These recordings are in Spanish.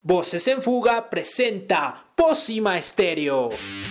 Voces en Fuga presenta Pócima Estéreo.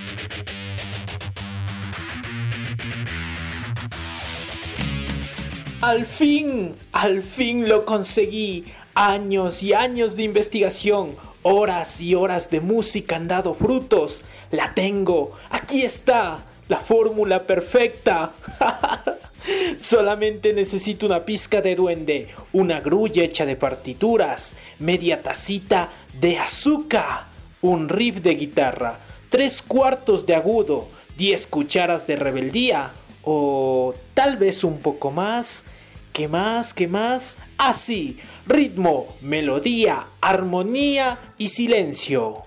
Al fin lo conseguí. Años y años de investigación, horas y horas de música han dado frutos. La tengo, aquí está, la fórmula perfecta. Solamente necesito una pizca de duende, una grulla hecha de partituras, media tacita de azúcar, un riff de guitarra, 3/4 de agudo, 10 cucharas de rebeldía, o tal vez un poco más. ¿Qué más? Así, ritmo, melodía, armonía y silencio.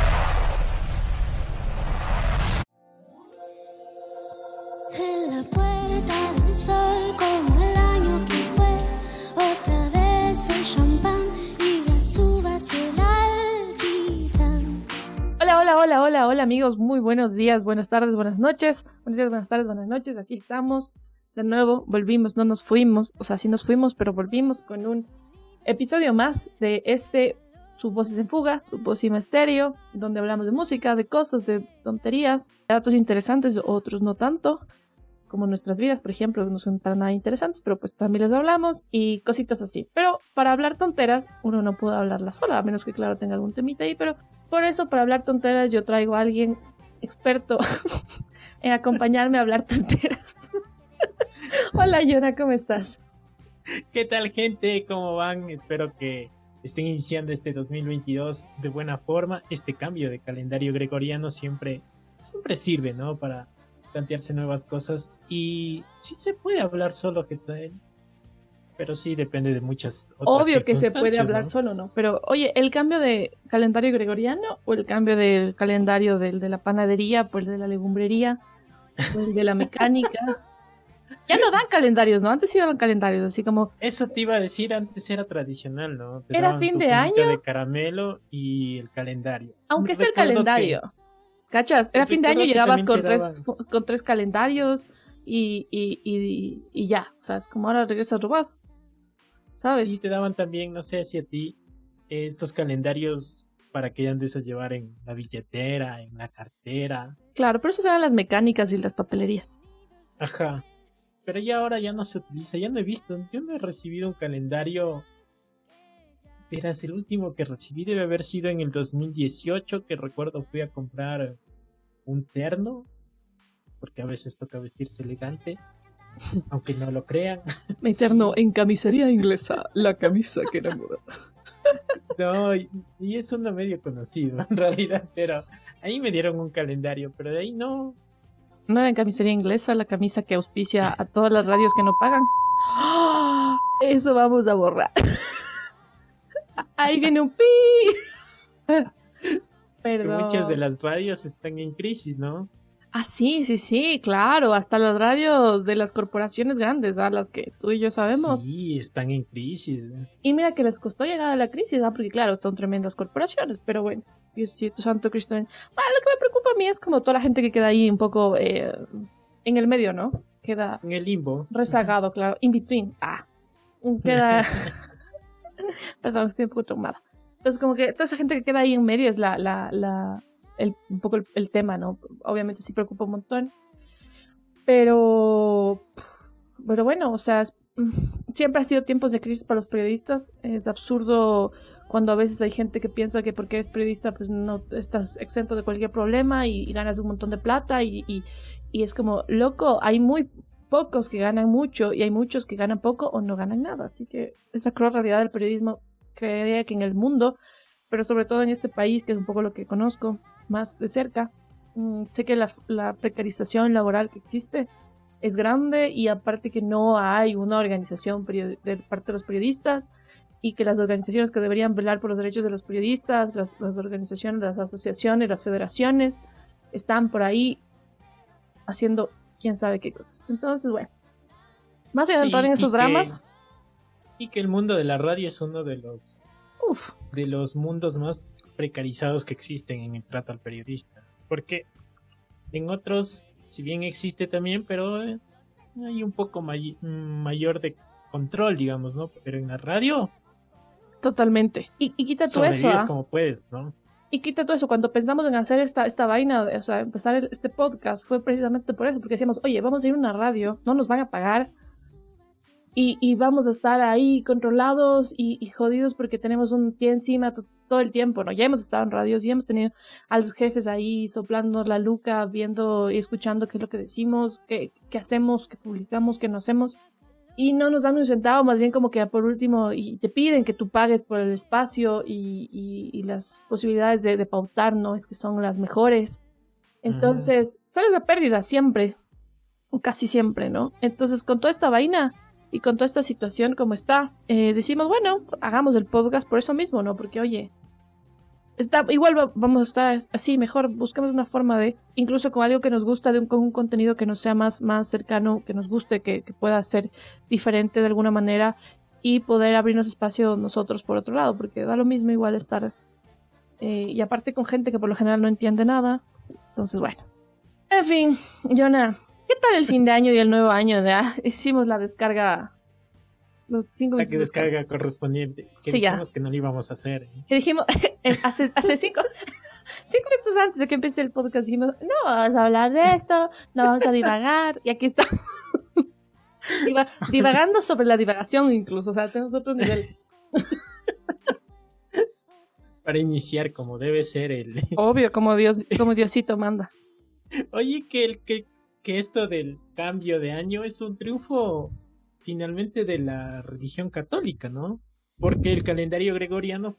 En la puerta del sol, como el año que fue, otra vez el champán y las uvas y el alquitrán. Hola amigos, muy buenos días, buenas tardes, buenas noches. Buenos días, buenas tardes, buenas noches, aquí estamos. De nuevo, volvimos, no nos fuimos, o sea, sí nos fuimos, pero volvimos con un episodio más de su Voces en Fuga, su Pócima Estéreo, donde hablamos de música, de cosas, de tonterías, de datos interesantes, otros no tanto, como nuestras vidas, por ejemplo, que no son para nada interesantes, pero pues también les hablamos y cositas así. Pero para hablar tonteras, uno no puede hablarla sola, a menos que, claro, tenga algún temita ahí, pero por eso, para hablar tonteras, yo traigo a alguien experto en acompañarme a hablar tonteras. Hola, Yona, ¿cómo estás? ¿Qué tal, gente? ¿Cómo van? Espero que estén iniciando este 2022 de buena forma. Este cambio de calendario gregoriano siempre sirve, ¿no? Para plantearse nuevas cosas. Y sí se puede hablar solo, Getzael, pero sí depende de muchas otras Obvio que se puede hablar, ¿no? solo, ¿no? Pero, oye, ¿el cambio de calendario gregoriano o el cambio del calendario del de la panadería, pues el de la legumbrería, o el de la mecánica? Ya no dan calendarios, ¿no? Antes sí daban calendarios, así como... Eso te iba a decir, antes era tradicional, ¿no? Te ¿Era daban fin tu de cunita año? de caramelo y el calendario. Aunque sea el Recuerdo calendario. ¿Cachas? Era fin de año, recuerdo que llegabas también con tres calendarios y ya. O sea, es como ahora regresas robado. ¿Sabes? Sí, te daban también, no sé si a ti, estos calendarios para que andes a llevar en la billetera, en la cartera. Claro, pero eso eran las mecánicas y las papelerías. Ajá. Pero ya ahora ya no se utiliza, ya no he visto, yo no he recibido un calendario. Verás, el último que recibí debe haber sido en el 2018, que recuerdo fui a comprar un terno, porque a veces toca vestirse elegante, aunque no lo crean. Me terno en camisería inglesa, la camisa que enamora. No, y es uno medio conocido en realidad, pero ahí me dieron un calendario, pero de ahí no. No era en camisería inglesa, la camisa que auspicia a todas las radios que no pagan. ¡Ah! Eso vamos a borrar. Ahí viene un pi. Que Perdón. muchas de las radios están en crisis, ¿no? Ah, sí, claro. Hasta las radios de las corporaciones grandes, a las que tú y yo sabemos. Sí, están en crisis. Y mira que les costó llegar a la crisis, porque claro, son tremendas corporaciones, pero bueno, Diosito Santo Cristo. Lo que me preocupa a mí es como toda la gente que queda ahí un poco en el medio, ¿no? Queda En el limbo. rezagado, claro, in between. Queda... Perdón, estoy un poco traumada. Entonces, como que toda esa gente que queda ahí en medio es un poco el tema, ¿no? Obviamente sí preocupa un montón. Pero bueno, o sea, siempre ha sido tiempos de crisis para los periodistas. Es absurdo cuando a veces hay gente que piensa que porque eres periodista pues no estás exento de cualquier problema y ganas un montón de plata y es como, loco, hay muy pocos que ganan mucho y hay muchos que ganan poco o no ganan nada. Así que esa cruel realidad del periodismo, creería que en el mundo, pero sobre todo en este país, que es un poco lo que conozco más de cerca, sé que la precarización laboral que existe es grande y aparte que no hay una organización de parte de los periodistas y que las organizaciones que deberían velar por los derechos de los periodistas, las organizaciones, las asociaciones, las federaciones, están por ahí haciendo quién sabe qué cosas. Entonces, bueno, más allá de entrar en esos dramas... Y que el mundo de la radio es uno de los mundos más precarizados que existen en el trato al periodista. Porque en otros, si bien existe también, pero hay un poco mayor de control, digamos, ¿no? Pero en la radio Totalmente. Y quita todo eso, Sobrevives como puedes, ¿no? Y quita todo eso. Cuando pensamos en hacer esta vaina, o sea, empezar este podcast, fue precisamente por eso, porque decíamos, oye, vamos a ir a una radio, no nos van a pagar, y vamos a estar ahí controlados y jodidos porque tenemos un pie encima todo el tiempo, ¿no? Ya hemos estado en radios, ya hemos tenido a los jefes ahí soplando la nuca, viendo y escuchando qué es lo que decimos, qué hacemos, qué publicamos, qué no hacemos. Y no nos dan un centavo, más bien como que por último, y te piden que tú pagues por el espacio y las posibilidades de pautar, ¿no? Es que son las mejores. Entonces, sales a pérdida siempre, casi siempre, ¿no? Entonces, con toda esta vaina y con toda esta situación como está, decimos, bueno, hagamos el podcast por eso mismo, ¿no? Porque, oye, igual vamos a estar así, mejor buscamos una forma de, incluso con algo que nos gusta, con un contenido que nos sea más cercano, que nos guste, que pueda ser diferente de alguna manera y poder abrirnos espacio nosotros por otro lado, porque da lo mismo igual estar, y aparte con gente que por lo general no entiende nada. Entonces, bueno. En fin, Jonah, ¿qué tal el fin de año y el nuevo año? Ya hicimos la descarga, los 5 minutos. La que descarga correspondiente. Que sí, dijimos ya. Que no lo íbamos a hacer. Que dijimos, hace 5 minutos antes de que empiece el podcast, dijimos, no vamos a hablar de esto, no vamos a divagar. Y aquí estamos. Divagando sobre la divagación incluso. O sea, tenemos otro nivel. Para iniciar como debe ser el... Obvio, como Diosito manda. Oye, que esto del cambio de año es un triunfo finalmente de la religión católica, ¿no? Porque el calendario gregoriano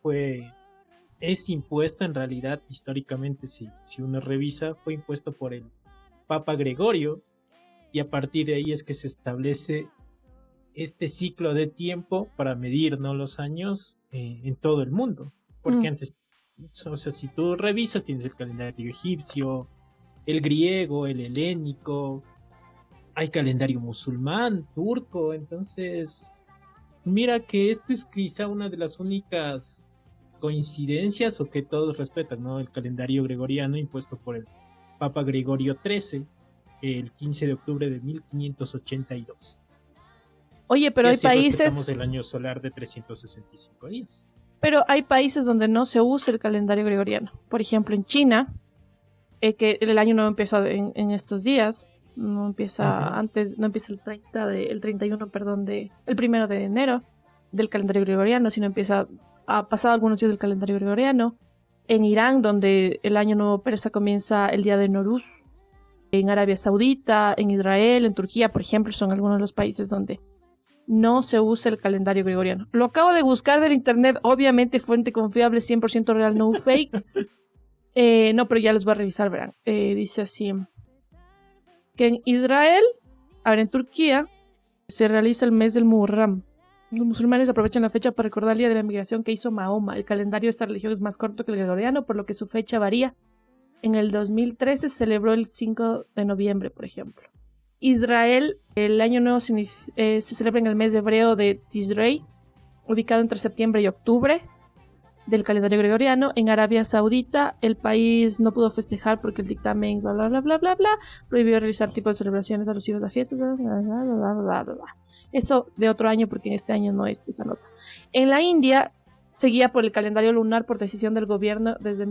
es impuesto en realidad históricamente, si uno revisa, fue impuesto por el Papa Gregorio, y a partir de ahí es que se establece este ciclo de tiempo para medir, ¿no?, los años en todo el mundo. Porque antes, o sea, si tú revisas, tienes el calendario egipcio, el griego, el helénico, hay calendario musulmán, turco, entonces mira que esta es quizá una de las únicas coincidencias o que todos respetan, ¿no? El calendario gregoriano impuesto por el Papa Gregorio XIII el 15 de octubre de 1582. Oye, pero hay países... Respetamos el año solar de 365 días. Pero hay países donde no se usa el calendario gregoriano. Por ejemplo, en China, que el año no empieza en estos días, no empieza antes, no empieza el 31, perdón, el 1 de enero del calendario gregoriano, sino empieza a pasar algunos días del calendario gregoriano. En Irán, donde el año nuevo persa comienza el día de Noruz. En Arabia Saudita, en Israel, en Turquía, por ejemplo, son algunos de los países donde no se usa el calendario gregoriano. Lo acabo de buscar del internet, obviamente fuente confiable, 100% real, no fake. No, pero ya les voy a revisar, verán. Dice así, que en Israel, en Turquía, se realiza el mes del Muharram. Los musulmanes aprovechan la fecha para recordar el día de la migración que hizo Mahoma. El calendario de esta religión es más corto que el gregoriano, por lo que su fecha varía. En el 2013 se celebró el 5 de noviembre, por ejemplo. Israel, el año nuevo se celebra en el mes hebreo de Tishrei, ubicado entre septiembre y octubre del calendario gregoriano. En Arabia Saudita, el país no pudo festejar porque el dictamen bla bla bla bla bla bla prohibió realizar tipos de celebraciones alusivas a fiestas, bla, bla, bla, bla, bla, bla. Eso de otro año, porque en este año no es esa nota. En la India, seguía por el calendario lunar por decisión del gobierno desde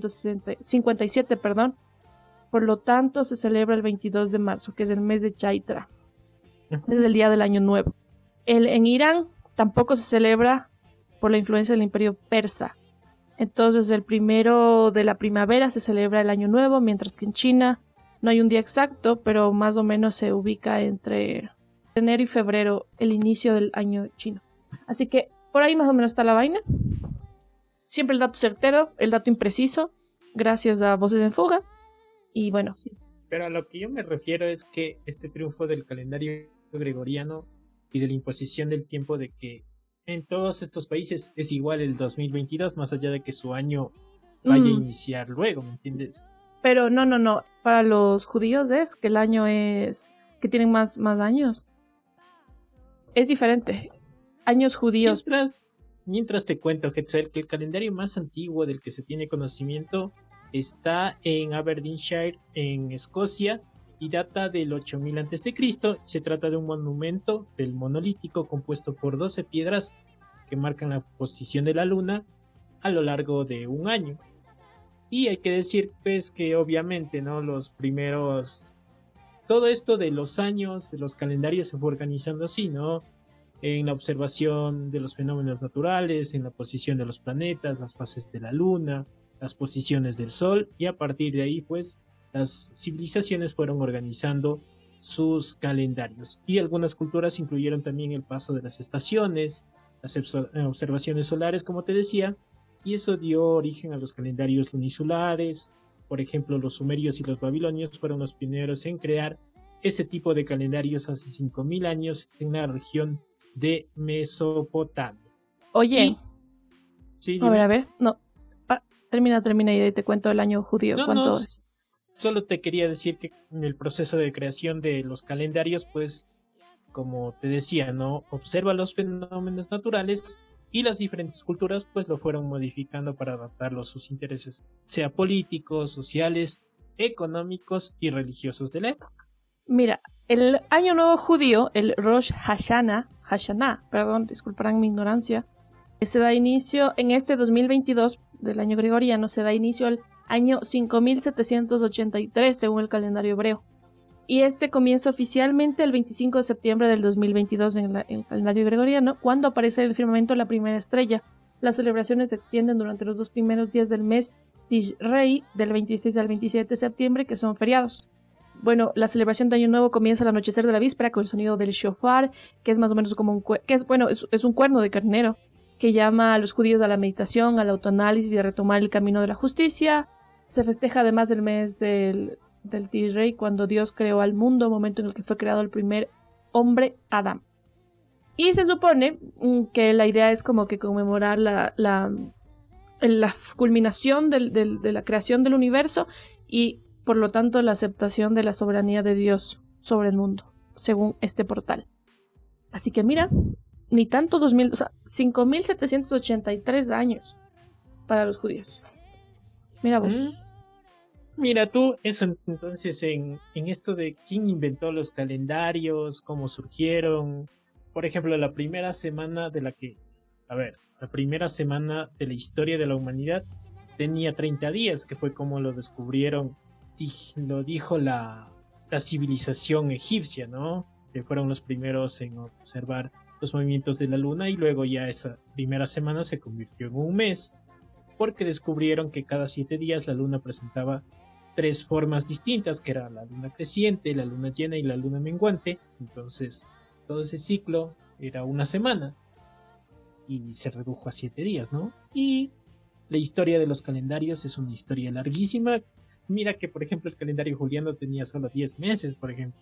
1957, perdón. Por lo tanto, se celebra el 22 de marzo, que es el mes de Chaitra. Es el día del año nuevo. En Irán tampoco se celebra por la influencia del imperio persa. Entonces, el 1 de la primavera se celebra el año nuevo, mientras que en China no hay un día exacto, pero más o menos se ubica entre enero y febrero, el inicio del año chino. Así que por ahí más o menos está la vaina. Siempre el dato certero, el dato impreciso, gracias a Voces en Fuga. Y bueno. Sí, pero a lo que yo me refiero es que este triunfo del calendario gregoriano y de la imposición del tiempo, de que en todos estos países es igual el 2022, más allá de que su año vaya a iniciar luego, ¿me entiendes? Pero no. Para los judíos es que el año es... que tienen más años. Es diferente. Años judíos. Mientras te cuento, Hetzel, que el calendario más antiguo del que se tiene conocimiento está en Aberdeenshire, en Escocia, y data del 8000 a.C. Se trata de un monumento del monolítico compuesto por 12 piedras que marcan la posición de la luna a lo largo de un año. Y hay que decir pues que obviamente, ¿no? Todo esto de los años, de los calendarios se fue organizando así, ¿no? En la observación de los fenómenos naturales, en la posición de los planetas, las fases de la luna, las posiciones del sol, y a partir de ahí pues las civilizaciones fueron organizando sus calendarios. Y algunas culturas incluyeron también el paso de las estaciones, las observaciones solares, como te decía, y eso dio origen a los calendarios lunisolares. Por ejemplo, los sumerios y los babilonios fueron los pioneros en crear ese tipo de calendarios hace 5000 años en la región de Mesopotamia. Oye, Sí, a ver, no, termina y ahí te cuento el año judío. ¿Cuánto es? Solo te quería decir que en el proceso de creación de los calendarios, pues, como te decía, ¿no? Observa los fenómenos naturales y las diferentes culturas, pues, lo fueron modificando para adaptarlo a sus intereses, sea políticos, sociales, económicos y religiosos de la época. Mira, el año nuevo judío, el Rosh Hashanah, perdón, disculparán mi ignorancia, se da inicio en este 2022 del año gregoriano, se da inicio al año 5783 según el calendario hebreo. Y este comienza oficialmente el 25 de septiembre del 2022 en el calendario gregoriano, cuando aparece en el firmamento la primera estrella. Las celebraciones se extienden durante los 2 primeros días del mes Tishrei, del 26 al 27 de septiembre, que son feriados. Bueno, la celebración de Año Nuevo comienza al anochecer de la víspera con el sonido del shofar, que es más o menos como es un cuerno de carnero, que llama a los judíos a la meditación, al autoanálisis y a retomar el camino de la justicia. Se festeja además el mes del Tishrei, cuando Dios creó al mundo, momento en el que fue creado el primer hombre, Adán. Y se supone que la idea es como que conmemorar la culminación de la creación del universo y por lo tanto la aceptación de la soberanía de Dios sobre el mundo, según este portal. Así que mira, ni tanto 5783 años para los judíos. Mira vos. Mira tú, eso entonces en esto de quién inventó los calendarios, cómo surgieron. Por ejemplo, la primera semana de la historia de la humanidad tenía 30 días, que fue como lo descubrieron, lo dijo la civilización egipcia, ¿no? Que fueron los primeros en observar los movimientos de la luna, y luego ya esa primera semana se convirtió en un mes, porque descubrieron que cada 7 días la luna presentaba 3 formas distintas, que era la luna creciente, la luna llena y la luna menguante. Entonces todo ese ciclo era una semana y se redujo a 7 días, ¿no? Y la historia de los calendarios es una historia larguísima. Mira que, por ejemplo, el calendario juliano tenía solo 10 meses, por ejemplo.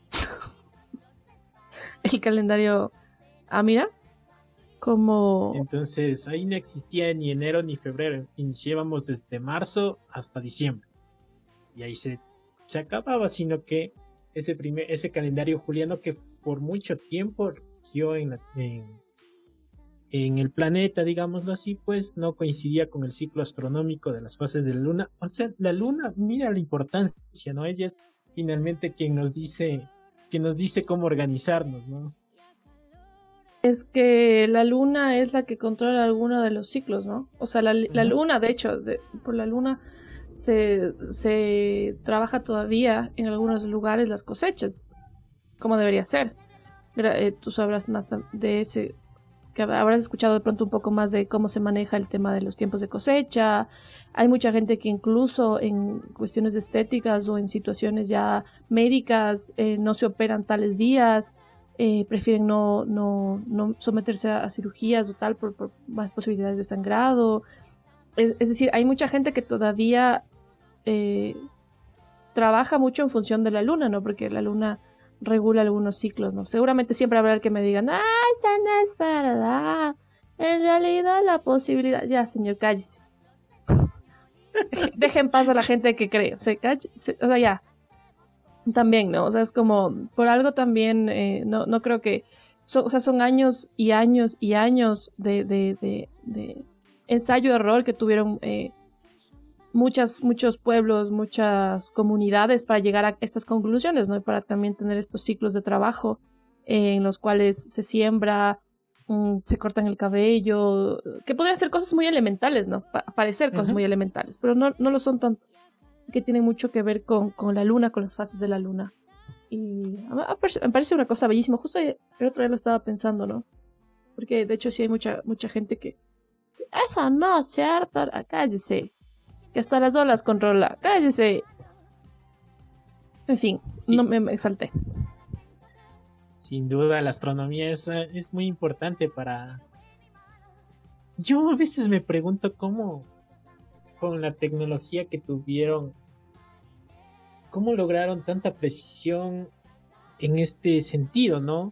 El calendario... mira, como... Entonces, ahí no existía ni enero ni febrero. Iniciábamos desde marzo hasta diciembre. Y ahí se acababa, sino que ese calendario juliano, que por mucho tiempo rigió en el planeta, digámoslo así, pues no coincidía con el ciclo astronómico de las fases de la luna. O sea, la luna, mira la importancia, ¿no? Ella es finalmente quien nos dice cómo organizarnos, ¿no? Es que la luna es la que controla alguno de los ciclos, ¿no? O sea, la luna, de hecho, por la luna se trabaja todavía en algunos lugares las cosechas, como debería ser. Tú sabrás más de ese, que habrás escuchado de pronto un poco más de cómo se maneja el tema de los tiempos de cosecha. Hay mucha gente que incluso en cuestiones estéticas o en situaciones ya médicas no se operan tales días. Prefieren no someterse a cirugías o tal por más posibilidades de sangrado. Es decir, hay mucha gente que todavía trabaja mucho en función de la luna, ¿no? Porque la luna regula algunos ciclos, ¿no? Seguramente siempre habrá el que me digan, ¡ah, eso no es verdad! En realidad la posibilidad... Ya, señor, cállese. Deje en paz a la gente que cree. O sea, ya. También, ¿no? O sea, es como, por algo también, no creo que, son años y años y años de ensayo-error que tuvieron muchos pueblos, muchas comunidades para llegar a estas conclusiones, ¿no? Y para también tener estos ciclos de trabajo en los cuales se siembra, se cortan el cabello, que podrían ser cosas muy elementales, ¿no? Parecer cosas muy elementales, pero no lo son tanto, que tienen mucho que ver con la luna, con las fases de la luna. Y me parece una cosa bellísima. Justo el otro día lo estaba pensando, ¿no? Porque de hecho sí hay mucha gente que... Eso no, ¿cierto? Cállese. Que hasta las olas controla. Cállese. En fin, no me exalté. Sin duda, la astronomía es muy importante para... Yo a veces me pregunto cómo, con la tecnología que tuvieron, cómo lograron tanta precisión en este sentido, ¿no?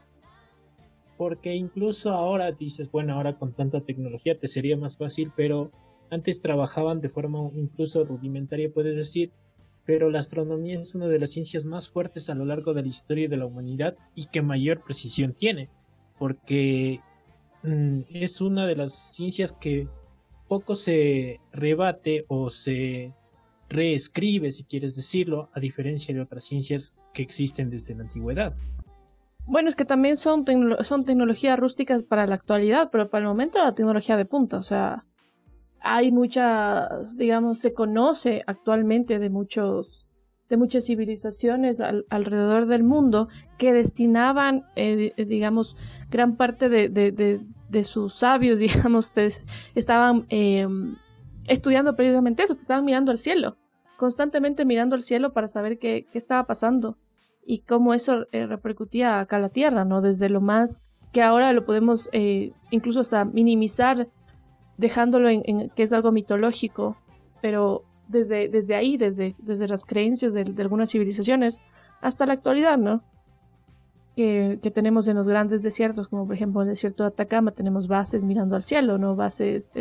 Porque incluso ahora dices, bueno, ahora con tanta tecnología te sería más fácil, pero antes trabajaban de forma incluso rudimentaria, puedes decir, pero la astronomía es una de las ciencias más fuertes a lo largo de la historia de la humanidad y que mayor precisión tiene, porque es una de las ciencias que poco se rebate o se reescribe, si quieres decirlo, a diferencia de otras ciencias que existen desde la antigüedad. Bueno, es que también son tecnologías rústicas para la actualidad, pero para el momento la tecnología de punta, o sea, hay muchas, digamos, se conoce actualmente de muchas civilizaciones alrededor del mundo que destinaban, digamos, gran parte de sus sabios, digamos, estaban estudiando precisamente eso, estaban mirando al cielo, constantemente mirando al cielo para saber qué estaba pasando y cómo eso repercutía acá a la Tierra, ¿no? Desde lo más que ahora lo podemos incluso hasta minimizar, dejándolo en que es algo mitológico, pero desde ahí, desde las creencias de algunas civilizaciones hasta la actualidad, ¿no? Que tenemos en los grandes desiertos, como por ejemplo el desierto de Atacama, tenemos bases mirando al cielo, ¿no? Bases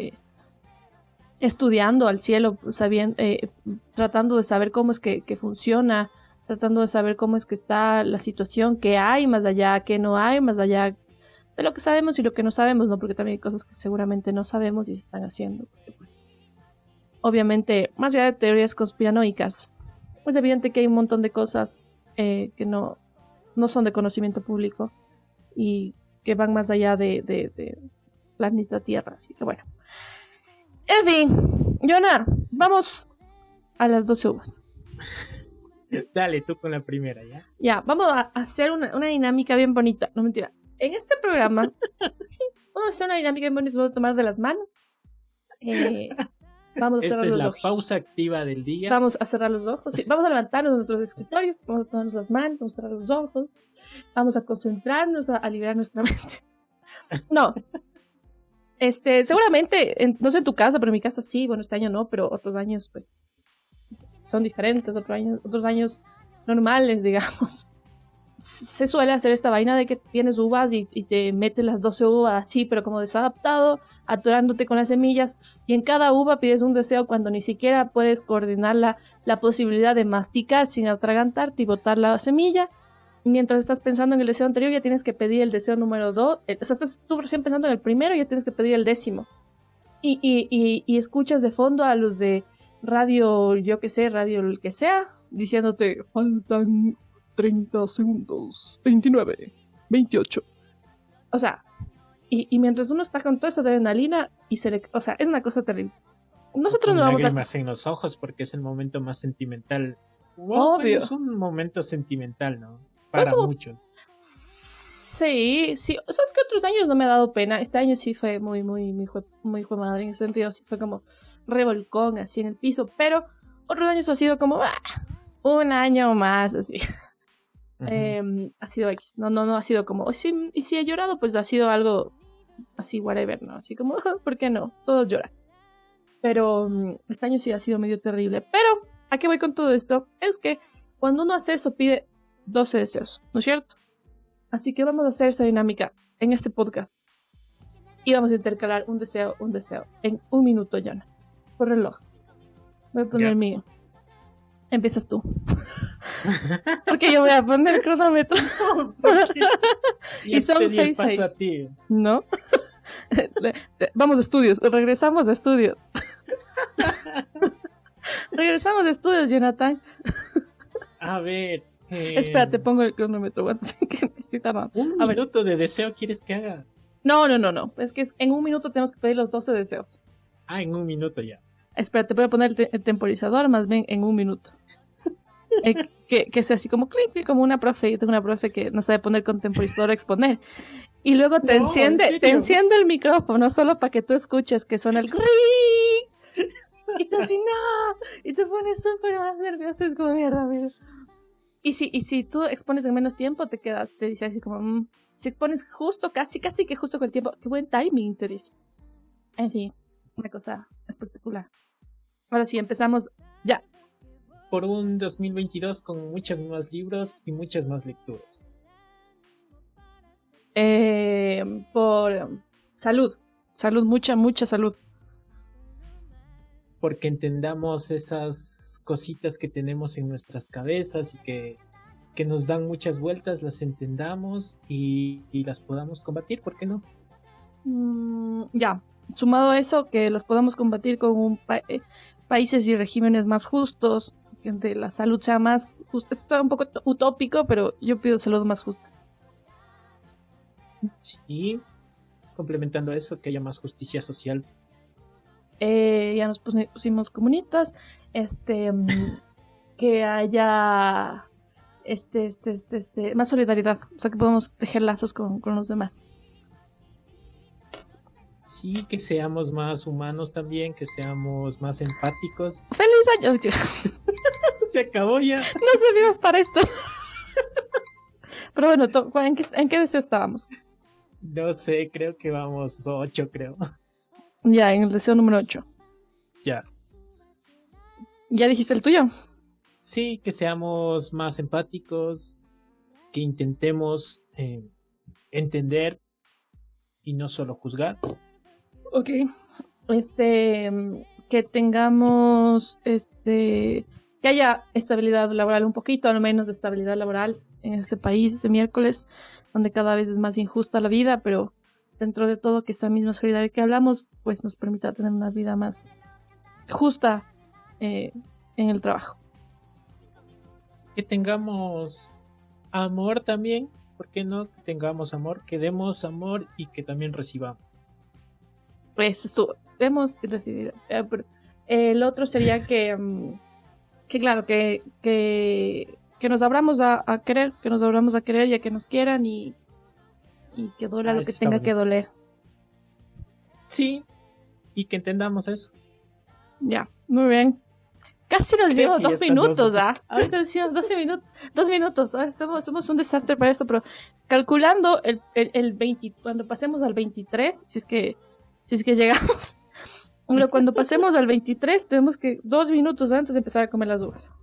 estudiando al cielo, tratando de saber cómo es que funciona, tratando de saber cómo es que está la situación, qué hay más allá, qué no hay más allá, de lo que sabemos y lo que no sabemos, ¿no? Porque también hay cosas que seguramente no sabemos y se están haciendo. Obviamente, más allá de teorías conspiranoicas, es evidente que hay un montón de cosas que no son de conocimiento público y que van más allá de planeta Tierra. Así que bueno. En fin, Jonah, vamos a las 12 uvas. Dale, tú con la primera, ¿ya? Ya, vamos a hacer una dinámica bien bonita. No, mentira. En este programa vamos a hacer una dinámica bien bonita. Vamos a tomar de las manos. Vamos a cerrar los ojos. Esta es la pausa activa del día. Vamos a cerrar los ojos. Sí. Vamos a levantarnos de nuestros escritorios. Vamos a tomarnos las manos. Vamos a cerrar los ojos. Vamos a concentrarnos, a liberar nuestra mente. No. Seguramente, no sé en tu casa, pero en mi casa sí. Bueno, este año no, pero otros años, pues, son diferentes. Otros años normales, digamos. Se suele hacer esta vaina de que tienes uvas y te metes las 12 uvas así, pero como desadaptado, atorándote con las semillas, y en cada uva pides un deseo cuando ni siquiera puedes coordinar la posibilidad de masticar sin atragantarte y botar la semilla. Y mientras estás pensando en el deseo anterior, ya tienes que pedir el deseo número 2. O sea, estás tú recién pensando en el primero y ya tienes que pedir el 10º. Y escuchas de fondo a los de radio, yo qué sé, radio el que sea, diciéndote, faltan 30 segundos, 29, 28. O sea, y mientras uno está con toda esa adrenalina o sea, es una cosa terrible. Nosotros no vamos a... lágrimas en los ojos porque es el momento más sentimental. Obvio. Bueno, es un momento sentimental, ¿no? Para muchos. Sí. O sea, es que otros años no me ha dado pena. Este año sí fue muy hijo de madre. En ese sentido sí fue como revolcón así en el piso. Pero otros años ha sido como un año más así. Ha sido X. No ha sido como y si he llorado, pues ha sido algo así, whatever, ¿no? Así como, ¿por qué no? Todos lloran. Pero este año sí ha sido medio terrible. Pero, ¿a qué voy con todo esto? Es que cuando uno hace eso, pide 12 deseos, ¿no es cierto? Así que vamos a hacer esa dinámica en este podcast. Y vamos a intercalar un deseo en 1 minuto, Yana. Por reloj. Voy a poner el mío. Empiezas tú. Porque yo voy a poner el cronómetro. Y son 6. ¿No? Vamos a estudios. Regresamos a estudios. Regresamos de estudios, Jonathan. A ver, Espérate, pongo el cronómetro antes que me estoy tardando. ¿Un A ver. minuto de deseo quieres que haga? No. Es que en un minuto tenemos que pedir los 12 deseos. Ah, en un minuto ya. Espérate, voy a poner el temporizador más bien en un minuto. Que sea así como clic, clic, como una profe. Yo tengo una profe que no sabe poner con temporizador a exponer. Y luego te No, ¿en serio? enciende el micrófono solo para que tú escuches que suena el clic. Y tú así, no. Y te pones súper más nervioso. Es como mierda. Y si tú expones en menos tiempo, te dice así como, si expones justo, casi que justo con el tiempo, qué buen timing, te dice. En fin, una cosa espectacular. Ahora sí, empezamos ya. Por un 2022 con muchos más libros y muchas más lecturas. Por salud, mucha salud. Porque entendamos esas cositas que tenemos en nuestras cabezas y que nos dan muchas vueltas, las entendamos y las podamos combatir, ¿por qué no? Ya, sumado a eso, que los podamos combatir con países y regímenes más justos, que la salud sea más justa. Esto está un poco utópico, pero yo pido salud más justa. Y complementando eso, que haya más justicia social. Ya nos pusimos comunistas, que haya más solidaridad, o sea que podemos tejer lazos con los demás. Sí, que seamos más humanos también, que seamos más empáticos. ¡Feliz año! Se acabó ya. No servimos para esto. Pero bueno, ¿en qué deseo estábamos? No sé, creo que vamos 8, creo. Ya, en el deseo número 8. Ya. ¿Ya dijiste el tuyo? Sí, que seamos más empáticos, que intentemos entender y no solo juzgar. Ok. Que tengamos, que haya estabilidad laboral, un poquito al menos de estabilidad laboral en este país de miércoles, donde cada vez es más injusta la vida, pero dentro de todo que esta misma solidaridad que hablamos, pues nos permita tener una vida más justa en el trabajo. Que tengamos amor también, ¿por qué no? Que tengamos amor, que demos amor y que también recibamos. Pues esto, demos y recibir. El otro sería que claro, que nos abramos a querer, y a que nos quieran y que duela lo que tenga que doler. Sí, y que entendamos eso. Ya, muy bien. Casi nos Creo dimos que 2 ya minutos, estamos. Ahorita decimos 2 minutos. Somos un desastre para eso, pero calculando el 20, cuando pasemos al 23, si es que llegamos, cuando pasemos al 23, tenemos que 2 minutos antes de empezar a comer las uvas.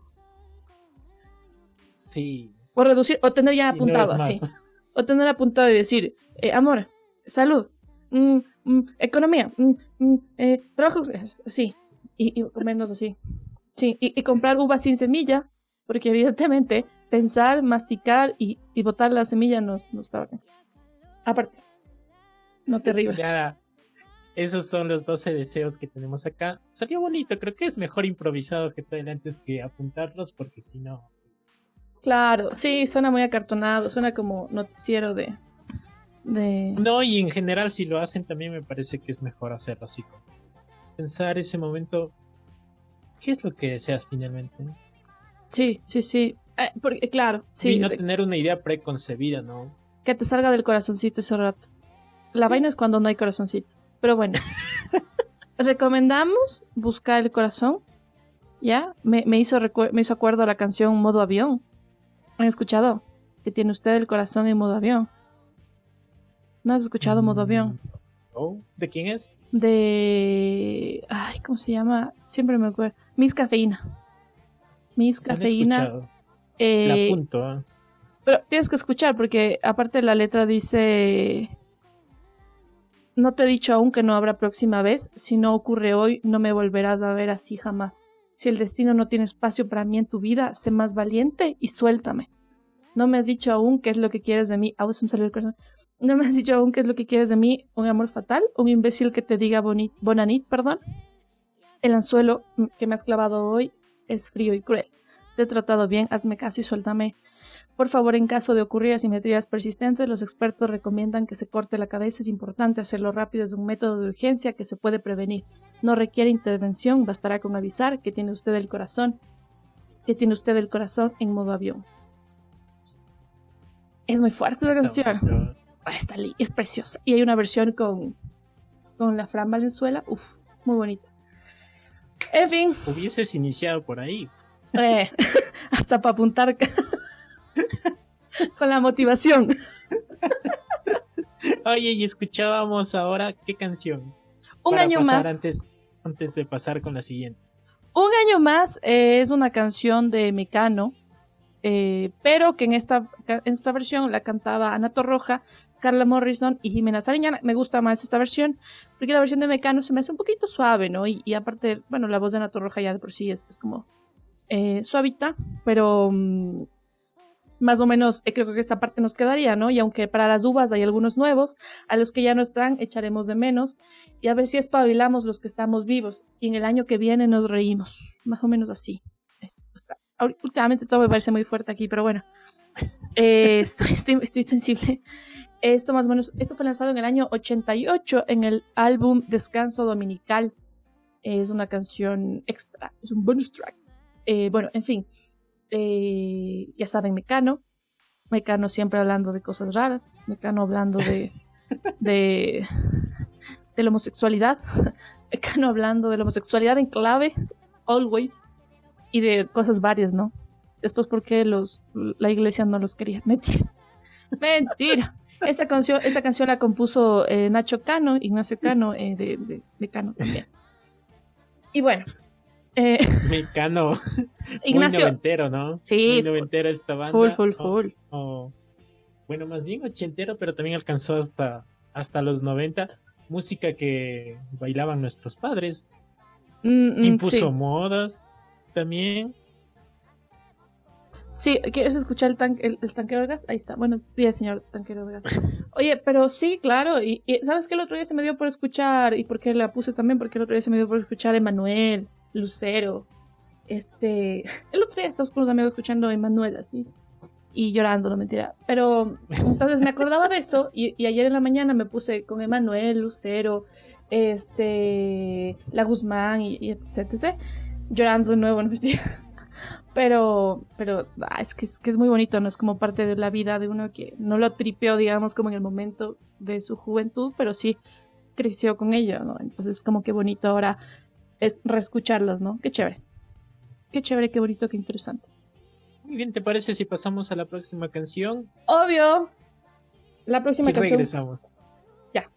Sí. O reducir, o tener ya Sí, no apuntado es así. más. O tener apuntado y decir, amor, salud, economía, trabajo, sí, y comernos así. Sí, y comprar uvas sin semilla, porque evidentemente pensar, masticar y botar la semilla nos está bien. Aparte, no terrible. Ya, esos son los 12 deseos que tenemos acá. Salió bonito, creo que es mejor improvisado que antes que apuntarlos, porque si no... Claro, sí, suena muy acartonado, suena como noticiero de... No, y en general si lo hacen también me parece que es mejor hacerlo así, como pensar ese momento, ¿qué es lo que deseas finalmente? Sí. Porque, claro, sí. Y no tener una idea preconcebida, ¿no? Que te salga del corazoncito ese rato. La vaina es cuando no hay corazoncito. Pero bueno, recomendamos buscar el corazón. ¿Ya? Me hizo acuerdo a la canción Modo Avión. ¿Han escuchado? Que tiene usted el corazón en modo avión. ¿No has escuchado Modo Avión? Oh, ¿de quién es? Ay, ¿cómo se llama? Siempre me acuerdo. Miss Cafeína. Miss No lo he Cafeína. escuchado. La apunto, ¿eh? Pero tienes que escuchar porque aparte la letra dice: no te he dicho aún que no habrá próxima vez. Si no ocurre hoy, no me volverás a ver así jamás. Si el destino no tiene espacio para mí en tu vida, sé más valiente y suéltame. No me has dicho aún qué es lo que quieres de mí. Se me salió el corazón. No me has dicho aún qué es lo que quieres de mí. Un amor fatal, un imbécil que te diga bonanit, perdón. El anzuelo que me has clavado hoy es frío y cruel. Te he tratado bien, hazme caso y suéltame. Por favor, en caso de ocurrir asimetrías persistentes, los expertos recomiendan que se corte la cabeza. Es importante hacerlo rápido, es un método de urgencia que se puede prevenir. No requiere intervención, bastará con avisar que tiene usted el corazón en modo avión. Es muy fuerte la canción. Es preciosa. Y hay una versión con la Fran Valenzuela. Uf, muy bonita. En fin. Hubieses iniciado por ahí. Hasta para apuntar con la motivación. Oye, y escuchábamos ahora qué canción. Un año más. Antes de pasar con la siguiente. Un año más es una canción de Mecano, pero que en esta versión la cantaba Ana Torroja, Carla Morrison y Jimena Sariñana. Me gusta más esta versión, porque la versión de Mecano se me hace un poquito suave, ¿no? Y aparte, bueno, la voz de Ana Torroja ya de por sí es como suavita, pero más o menos creo que esta parte nos quedaría, ¿no? Y aunque para las uvas hay algunos nuevos, a los que ya no están echaremos de menos y a ver si espabilamos los que estamos vivos y en el año que viene nos reímos, más o menos así. Últimamente todo me parece muy fuerte aquí, pero bueno, estoy sensible. Esto fue lanzado en el año 88 en el álbum Descanso Dominical. Es una canción extra, es un bonus track. Bueno, en fin. Ya saben, Mecano siempre hablando de cosas raras, Mecano hablando de la homosexualidad, Mecano hablando de la homosexualidad en clave, always, y de cosas varias, ¿no? Después, ¿por qué la iglesia no los quería? Mentira. Esta canción la compuso Ignacio Cano, de Mecano también. Y bueno, Mecano. Ignacio. Muy noventero, ¿no? Sí. Muy noventero esta banda. Full. Bueno, más bien ochentero, pero también alcanzó hasta los 90. Música que bailaban nuestros padres. Impuso modas también. Sí, ¿quieres escuchar el tanquero de gas? Ahí está. Buenos días, señor tanquero de gas. Oye, pero sí, claro. Y ¿sabes qué? El otro día se me dio por escuchar, y por qué la puse también, porque el otro día se me dio por escuchar Emanuel, Lucero. El otro día estaba con unos amigos escuchando a Emanuel, así, y llorando, no mentira. Pero entonces me acordaba de eso, y ayer en la mañana me puse con Emanuel, Lucero, La Guzmán, y etc. Llorando de nuevo, no mentira. Pero es que es muy bonito, ¿no? Es como parte de la vida de uno que no lo tripeó, digamos, como en el momento de su juventud, pero sí creció con ello, ¿no? Entonces, como que bonito ahora es reescucharlas, ¿no? Qué chévere. Qué chévere, qué bonito, qué interesante. Muy bien, ¿te parece si pasamos a la próxima canción? Obvio. La próxima canción. Regresamos. Ya.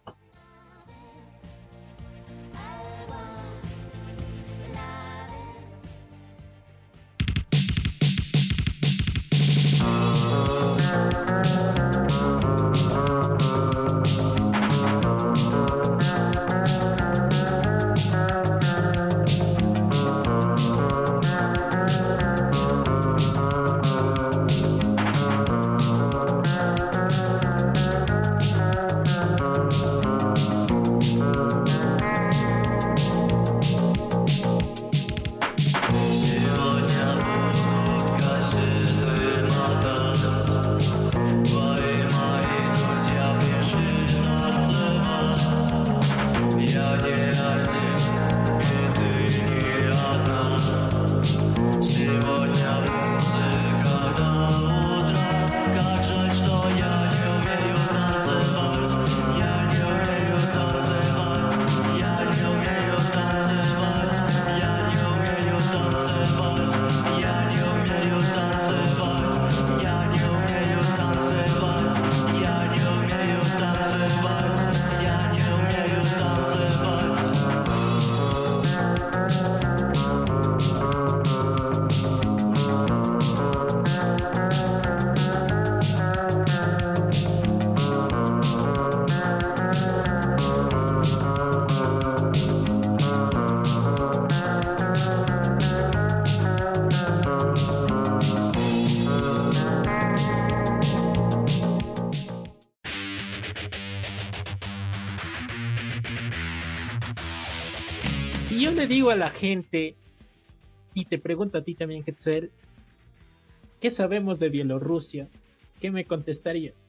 Si yo le digo a la gente, y te pregunto a ti también, Hetzel, ¿qué sabemos de Bielorrusia? ¿Qué me contestarías?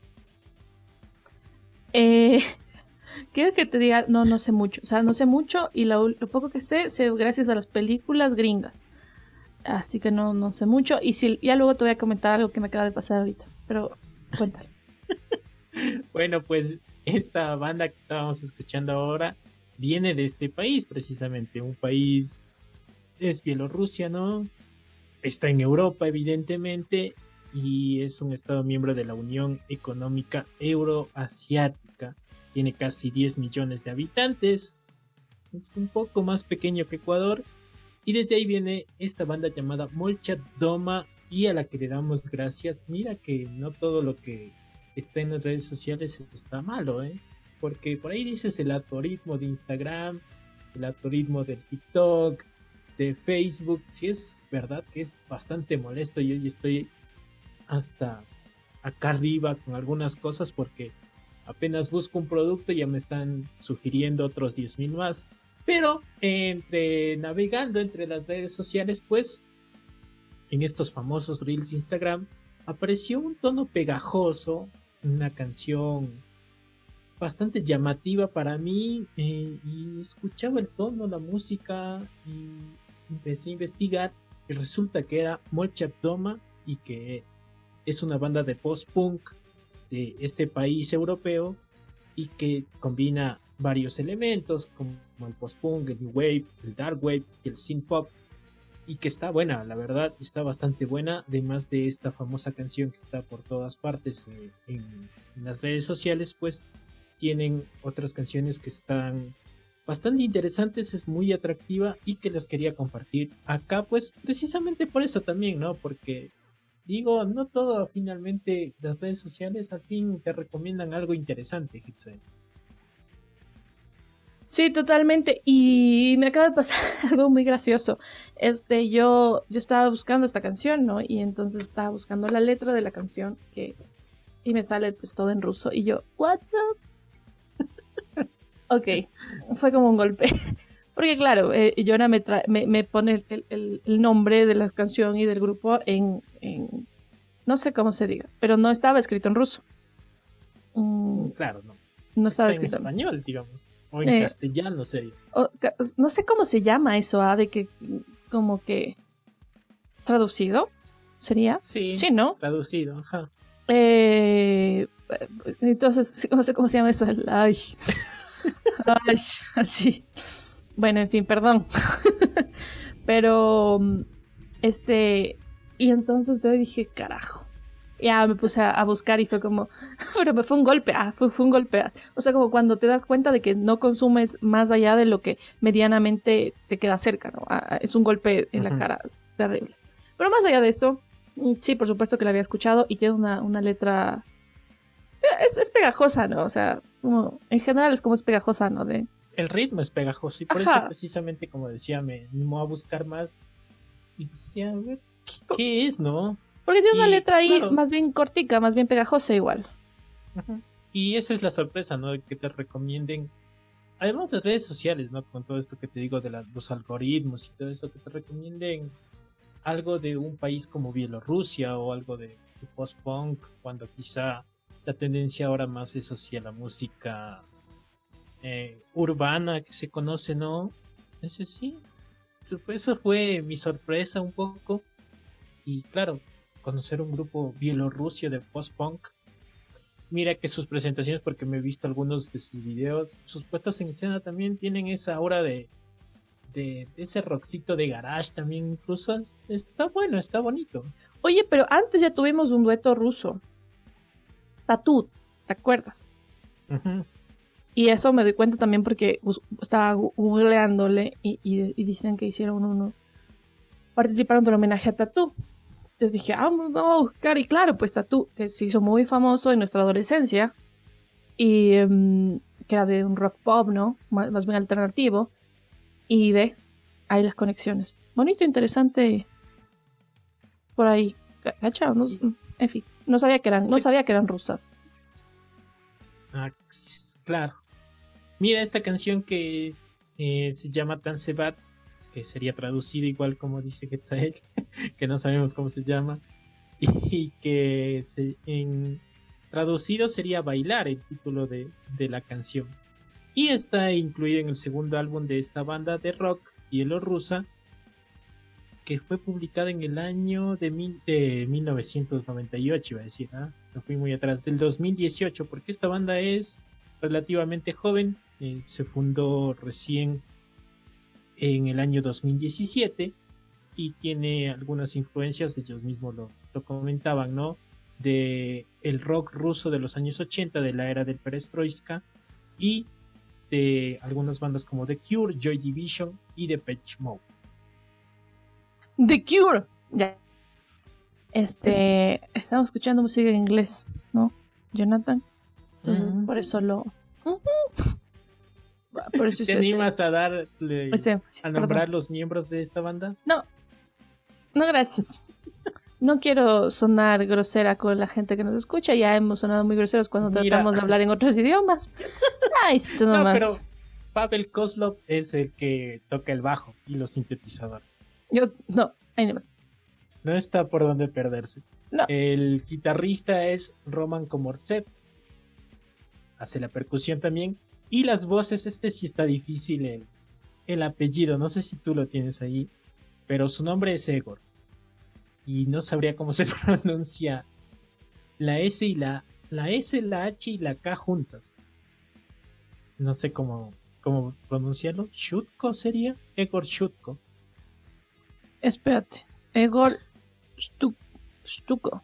¿Quieres que te diga? No, no sé mucho. O sea, no sé mucho y lo poco que sé gracias a las películas gringas. Así que no sé mucho. Y si, ya luego te voy a comentar algo que me acaba de pasar ahorita. Pero cuéntale. Bueno, pues esta banda que estábamos escuchando ahora viene de este país, precisamente. Un país es Bielorrusia, ¿no? Está en Europa, evidentemente, y es un estado miembro de la Unión Económica Euroasiática. Tiene casi 10 millones de habitantes. Es un poco más pequeño que Ecuador. Y desde ahí viene esta banda llamada Molchat Doma y a la que le damos gracias. Mira que no todo lo que está en las redes sociales está malo, ¿eh? Porque por ahí dices el algoritmo de Instagram, el algoritmo del TikTok, de Facebook. Sí es verdad que es bastante molesto. Yo ya estoy hasta acá arriba con algunas cosas porque apenas busco un producto ya me están sugiriendo otros 10.000 más. Pero entre navegando entre las redes sociales, pues en estos famosos reels de Instagram apareció un tono pegajoso, una canción bastante llamativa para mí, y escuchaba el tono, la música y empecé a investigar y resulta que era Molchat Doma y que es una banda de post-punk de este país europeo y que combina varios elementos como el post-punk, el new wave, el dark wave y el synth pop, y que está buena, la verdad está bastante buena, además de esta famosa canción que está por todas partes en las redes sociales. Pues tienen otras canciones que están bastante interesantes, es muy atractiva y que las quería compartir acá, pues precisamente por eso también, ¿no? Porque digo, no todo finalmente las redes sociales al fin te recomiendan algo interesante, Hitze. Sí, totalmente. Y me acaba de pasar algo muy gracioso. Yo estaba buscando esta canción, ¿no? Y entonces estaba buscando la letra de la canción y me sale pues todo en ruso. Y yo, what the... Ok, fue como un golpe. Porque claro, Yona me pone el nombre de la canción y del grupo no sé cómo se diga, pero no estaba escrito en ruso. Claro, no. No estaba Está en escrito español, digamos. O en castellano sería. No sé cómo se llama eso, de que como que traducido sería. Sí, Sí, ¿no? traducido, ajá. Entonces, no sé cómo se llama eso. Ay, así. Bueno, en fin, perdón. Pero, y entonces yo dije, carajo. Ya me puse a buscar y fue como, pero me fue un golpe, fue un golpe. O sea, como cuando te das cuenta de que no consumes más allá de lo que medianamente te queda cerca, ¿no? Es un golpe en la cara terrible. Pero más allá de eso, sí, por supuesto que la había escuchado y tiene una letra, es pegajosa, ¿no? O sea, como, en general es como es pegajosa, ¿no? El ritmo es pegajoso y por eso precisamente, como decía, me animó a buscar más y decía, a ver, ¿qué es, no? Porque tiene una letra ahí, claro, más bien cortica, más bien pegajosa igual. Y esa es la sorpresa, ¿no? Que te recomienden, además las redes sociales, ¿no? Con todo esto que te digo de los algoritmos y todo eso, que te recomienden algo de un país como Bielorrusia o algo de post-punk, cuando quizá la tendencia ahora más es hacia la música urbana que se conoce, ¿no? Ese sí. Esa fue mi sorpresa un poco. Y claro, conocer un grupo bielorruso de post-punk. Mira que sus presentaciones, porque me he visto algunos de sus videos, sus puestas en escena también tienen esa aura de ese rockcito de garage también, incluso está bueno, está bonito. Oye, pero antes ya tuvimos un dueto ruso, Tatú, ¿te acuerdas? Y eso me doy cuenta también porque estaba googleándole y dicen que hicieron participaron del homenaje a Tatú. Entonces dije, vamos a buscar. Y claro, pues Tatú, que se hizo muy famoso en nuestra adolescencia. Y que era de un rock pop, ¿no? Más bien alternativo. Y ve, hay las conexiones. Bonito, interesante. Por ahí. ¿Cacha? No, en fin, no sabía que eran rusas. Claro. Mira esta canción que se llama Tansebat, que sería traducida igual como dice Getzael, que no sabemos cómo se llama. y que traducido sería Bailar, el título de la canción. Y está incluido en el segundo álbum de esta banda de rock bielorrusa, que fue publicada en el año de 1998, iba a decir, me fui muy atrás, del 2018, porque esta banda es relativamente joven, se fundó recién en el año 2017 y tiene algunas influencias, ellos mismos lo comentaban, ¿no? De el rock ruso de los años 80, de la era del perestroika, y de algunas bandas como The Cure, Joy Division y Depeche Mode. The Cure. Ya. Estamos escuchando música en inglés, ¿no, Jonathan? Entonces, por eso lo... Por eso ¿Te animas a darle a nombrar los miembros de esta banda? No, gracias. No quiero sonar grosera con la gente que nos escucha. Ya hemos sonado muy groseros cuando tratamos de hablar en otros idiomas. Ay, esto nomás. No, pero Pavel Kozlov es el que toca el bajo y los sintetizadores. No, ahí nomás. No está por dónde perderse. No. El guitarrista es Roman Komorcev. Hace la percusión también. Y las voces, sí está difícil el apellido. No sé si tú lo tienes ahí. Pero su nombre es Egor. Y no sabría cómo se pronuncia la S y la S, la H y la K juntas. No sé cómo pronunciarlo. ¿Shutko sería? Egor Shutko. Espérate. Egor Shutko.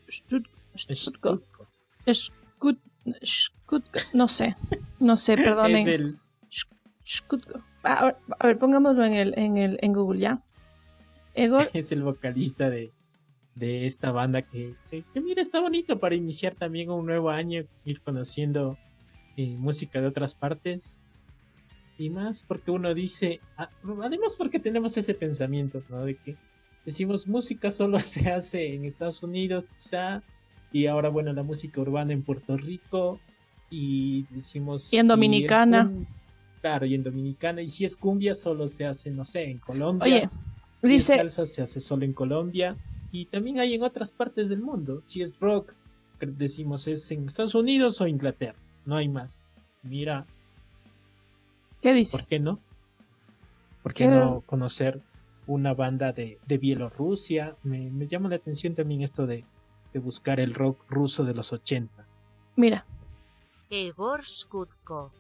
No sé, perdonen. Es el... A ver, pongámoslo en Google, ¿ya? Egor es el vocalista de esta banda que mira, está bonito para iniciar también un nuevo año, ir conociendo música de otras partes y más porque uno dice, además porque tenemos ese pensamiento, ¿no? De que decimos música solo se hace en Estados Unidos quizá, y ahora bueno, la música urbana en Puerto Rico, y decimos... Y en Dominicana. Claro, y en Dominicana, y si es cumbia solo se hace, no sé, en Colombia. Oye, dice... Y salsa se hace solo en Colombia, y también hay en otras partes del mundo. Si es rock, decimos es en Estados Unidos o Inglaterra, no hay más. Mira... ¿Qué dice? ¿Por qué no? ¿Por qué no conocer una banda de Bielorrusia? Me llama la atención también esto de buscar el rock ruso de los 80. Mira. Egor Shutko.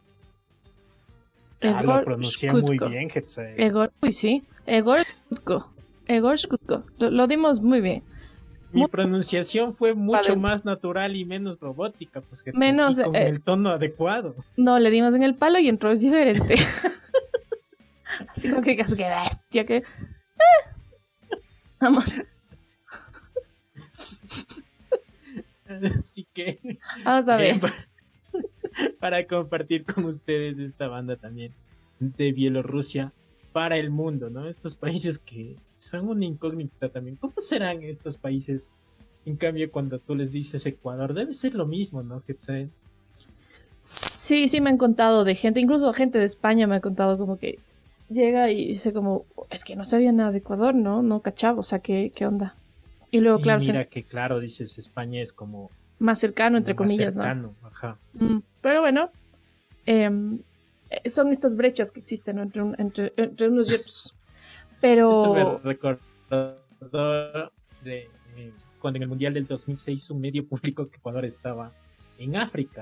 Lo pronuncié muy bien, Hetze. Uy, sí. Egor Shutko. Lo dimos muy bien. Mi pronunciación fue mucho más natural y menos robótica, pues que menos con el tono adecuado. No, le dimos en el palo y entró es diferente. Así como que bestia, que... Vamos. Así que... Vamos a ver. Para compartir con ustedes esta banda también de Bielorrusia para el mundo, ¿no? Estos países que son una incógnita también. ¿Cómo serán estos países? En cambio, cuando tú les dices Ecuador, debe ser lo mismo, ¿no? Sí, me han contado de gente, incluso gente de España me ha contado como que llega y dice como, es que no sabía nada de Ecuador, no cachaba, o sea, ¿qué onda? Y luego, claro... mira que claro, dices, España es como... más cercano, entre comillas, cercano, ¿no? Ajá. Pero bueno, son estas brechas que existen, ¿no? entre unos y otros. Pero... Esto me recordó de cuando en el Mundial del 2006 un medio público que Ecuador estaba en África.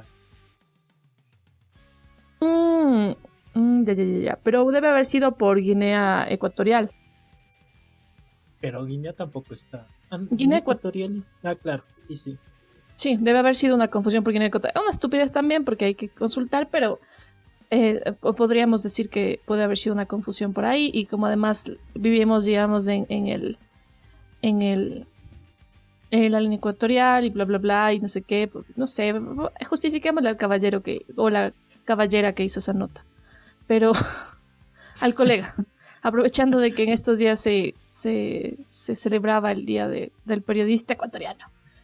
Ya. Pero debe haber sido por Guinea Ecuatorial. Pero Guinea tampoco está. Guinea Ecuatorial. Claro, sí. Sí, debe haber sido una confusión por Guinea Ecuatorial. Una estupidez también porque hay que consultar, pero podríamos decir que puede haber sido una confusión por ahí. Y como además vivimos, digamos, en la línea ecuatorial y bla, bla, bla, y no sé qué, no sé, justifiquémosle al caballero o la caballera que hizo esa nota. Pero al colega, aprovechando de que en estos días se celebraba el Día del Periodista Ecuatoriano.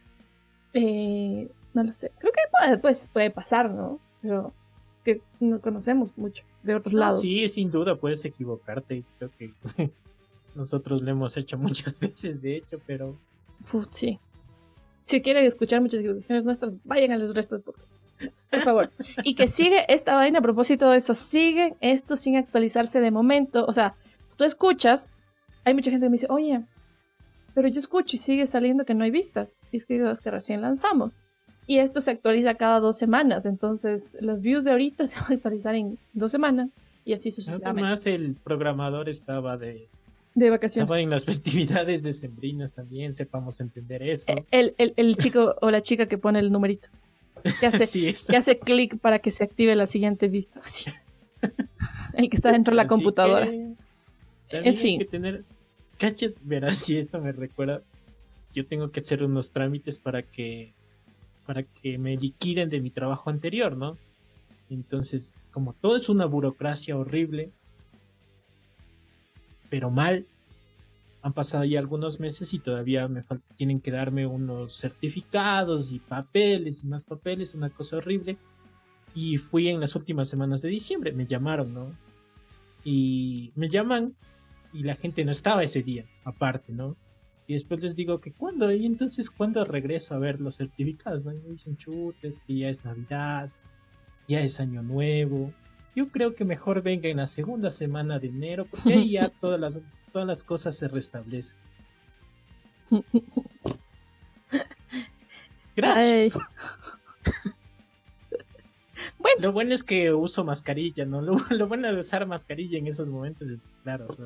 No lo sé, creo que puede pasar, ¿no? Pero que no conocemos mucho de otros lados. Sí, sin duda puedes equivocarte. Creo que nosotros lo hemos hecho muchas veces, de hecho, pero... Sí. Si quieren escuchar muchas equivocaciones nuestras, vayan a los restos del podcast. Por favor. Y que sigue esta vaina a propósito de eso. Sigue esto sin actualizarse de momento. O sea, tú escuchas, hay mucha gente que me dice, oye, pero yo escucho y sigue saliendo que no hay vistas. Y es que digo, es que recién lanzamos. Y esto se actualiza cada 2 semanas. Entonces, las views de ahorita se van a actualizar en 2 semanas. Y así sucesivamente. Además, el programador estaba de vacaciones. Estaba en las festividades decembrinas también, sepamos entender eso. El chico o la chica que pone el numerito. Que hace, sí, que hace clic para que se active la siguiente vista. Así. El que está dentro de la computadora. En fin. Hay que tener... Caches, verás, si esto me recuerda, yo tengo que hacer unos trámites para que me liquiden de mi trabajo anterior, ¿no? Entonces, como todo es una burocracia horrible, pero mal, han pasado ya algunos meses y todavía tienen que darme unos certificados y papeles y más papeles, una cosa horrible. Y fui en las últimas semanas de diciembre, me llamaron, ¿no? Y me llaman y la gente no estaba ese día, aparte, ¿no? Y después les digo que ¿cuándo? Y entonces, ¿cuándo regreso a ver los certificados? ¿No? Y me dicen, chutes, que ya es Navidad, ya es Año Nuevo. Yo creo que mejor venga en la segunda semana de enero, porque ahí ya todas las cosas se restablecen. Gracias. Bueno. Lo bueno es que uso mascarilla, ¿no? Lo bueno de usar mascarilla en esos momentos es que, claro, solo...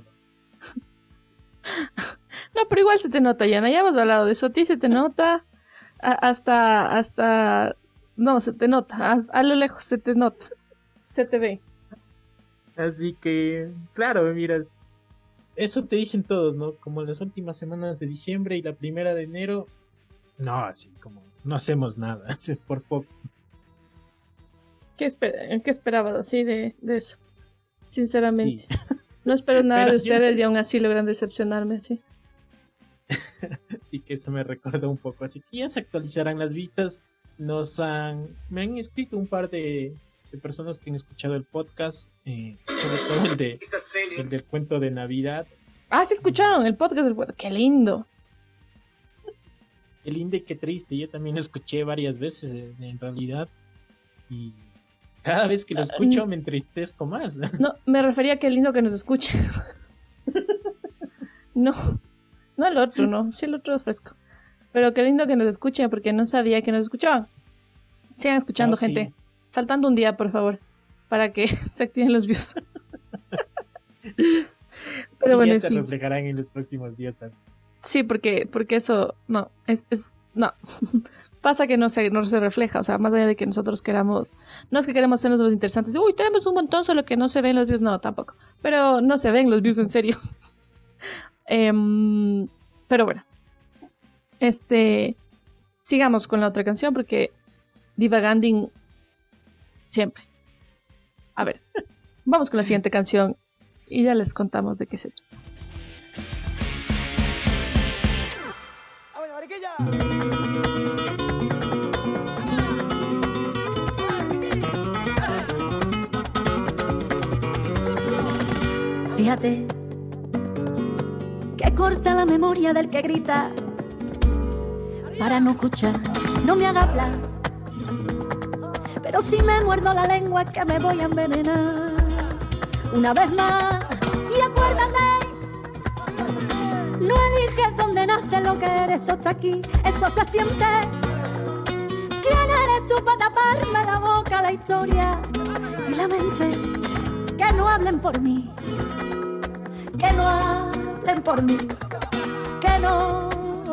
No, pero igual se te nota, Yana. Ya hemos hablado de eso. A ti se te nota hasta... No, se te nota. A lo lejos se te nota. Se te ve. Así que, claro, miras, eso te dicen todos, ¿no? Como las últimas semanas de diciembre y la primera de enero, no, así como no hacemos nada, por poco. ¿Qué esperabas así de eso? Sinceramente. Sí. No espero nada Pero de ustedes y aún así logran decepcionarme así. Así que eso me recordó un poco. Así que ya se actualizarán las vistas. Me han escrito un par de personas que han escuchado el podcast, sobre todo el del cuento de Navidad. Ah, sí escucharon el podcast. ¡Qué lindo! Qué lindo y qué triste. Yo también lo escuché varias veces en realidad. Y cada vez que lo escucho me entristezco más. No, me refería a qué lindo que nos escuchen. No el otro, no. Sí, el otro es fresco. Pero qué lindo que nos escuchen porque no sabía que nos escuchaban. Sigan escuchando, gente. Sí. Saltando un día, por favor, para que se activen los views. Pero bueno, ya en se fin. reflejarán en los próximos días también. Sí, porque eso, no, no. Pasa que no se refleja, o sea, más allá de que nosotros queramos, no es que queremos hacernos los interesantes, uy, tenemos un montón, solo que no se ven los views, no, tampoco, pero no se ven los views en serio. Pero bueno, sigamos con la otra canción porque divaganding siempre. A ver, vamos con la siguiente canción y ya les contamos de qué se trata. Fíjate que corta la memoria del que grita para no escuchar, no me haga hablar. Pero si me muerdo la lengua es que me voy a envenenar. Una vez más, y acuérdate, no eliges dónde nace lo que eres, eso está aquí, eso se siente. ¿Quién eres tú para taparme la boca, la historia y la mente? Que no hablen por mí, que no hablen por mí, que no.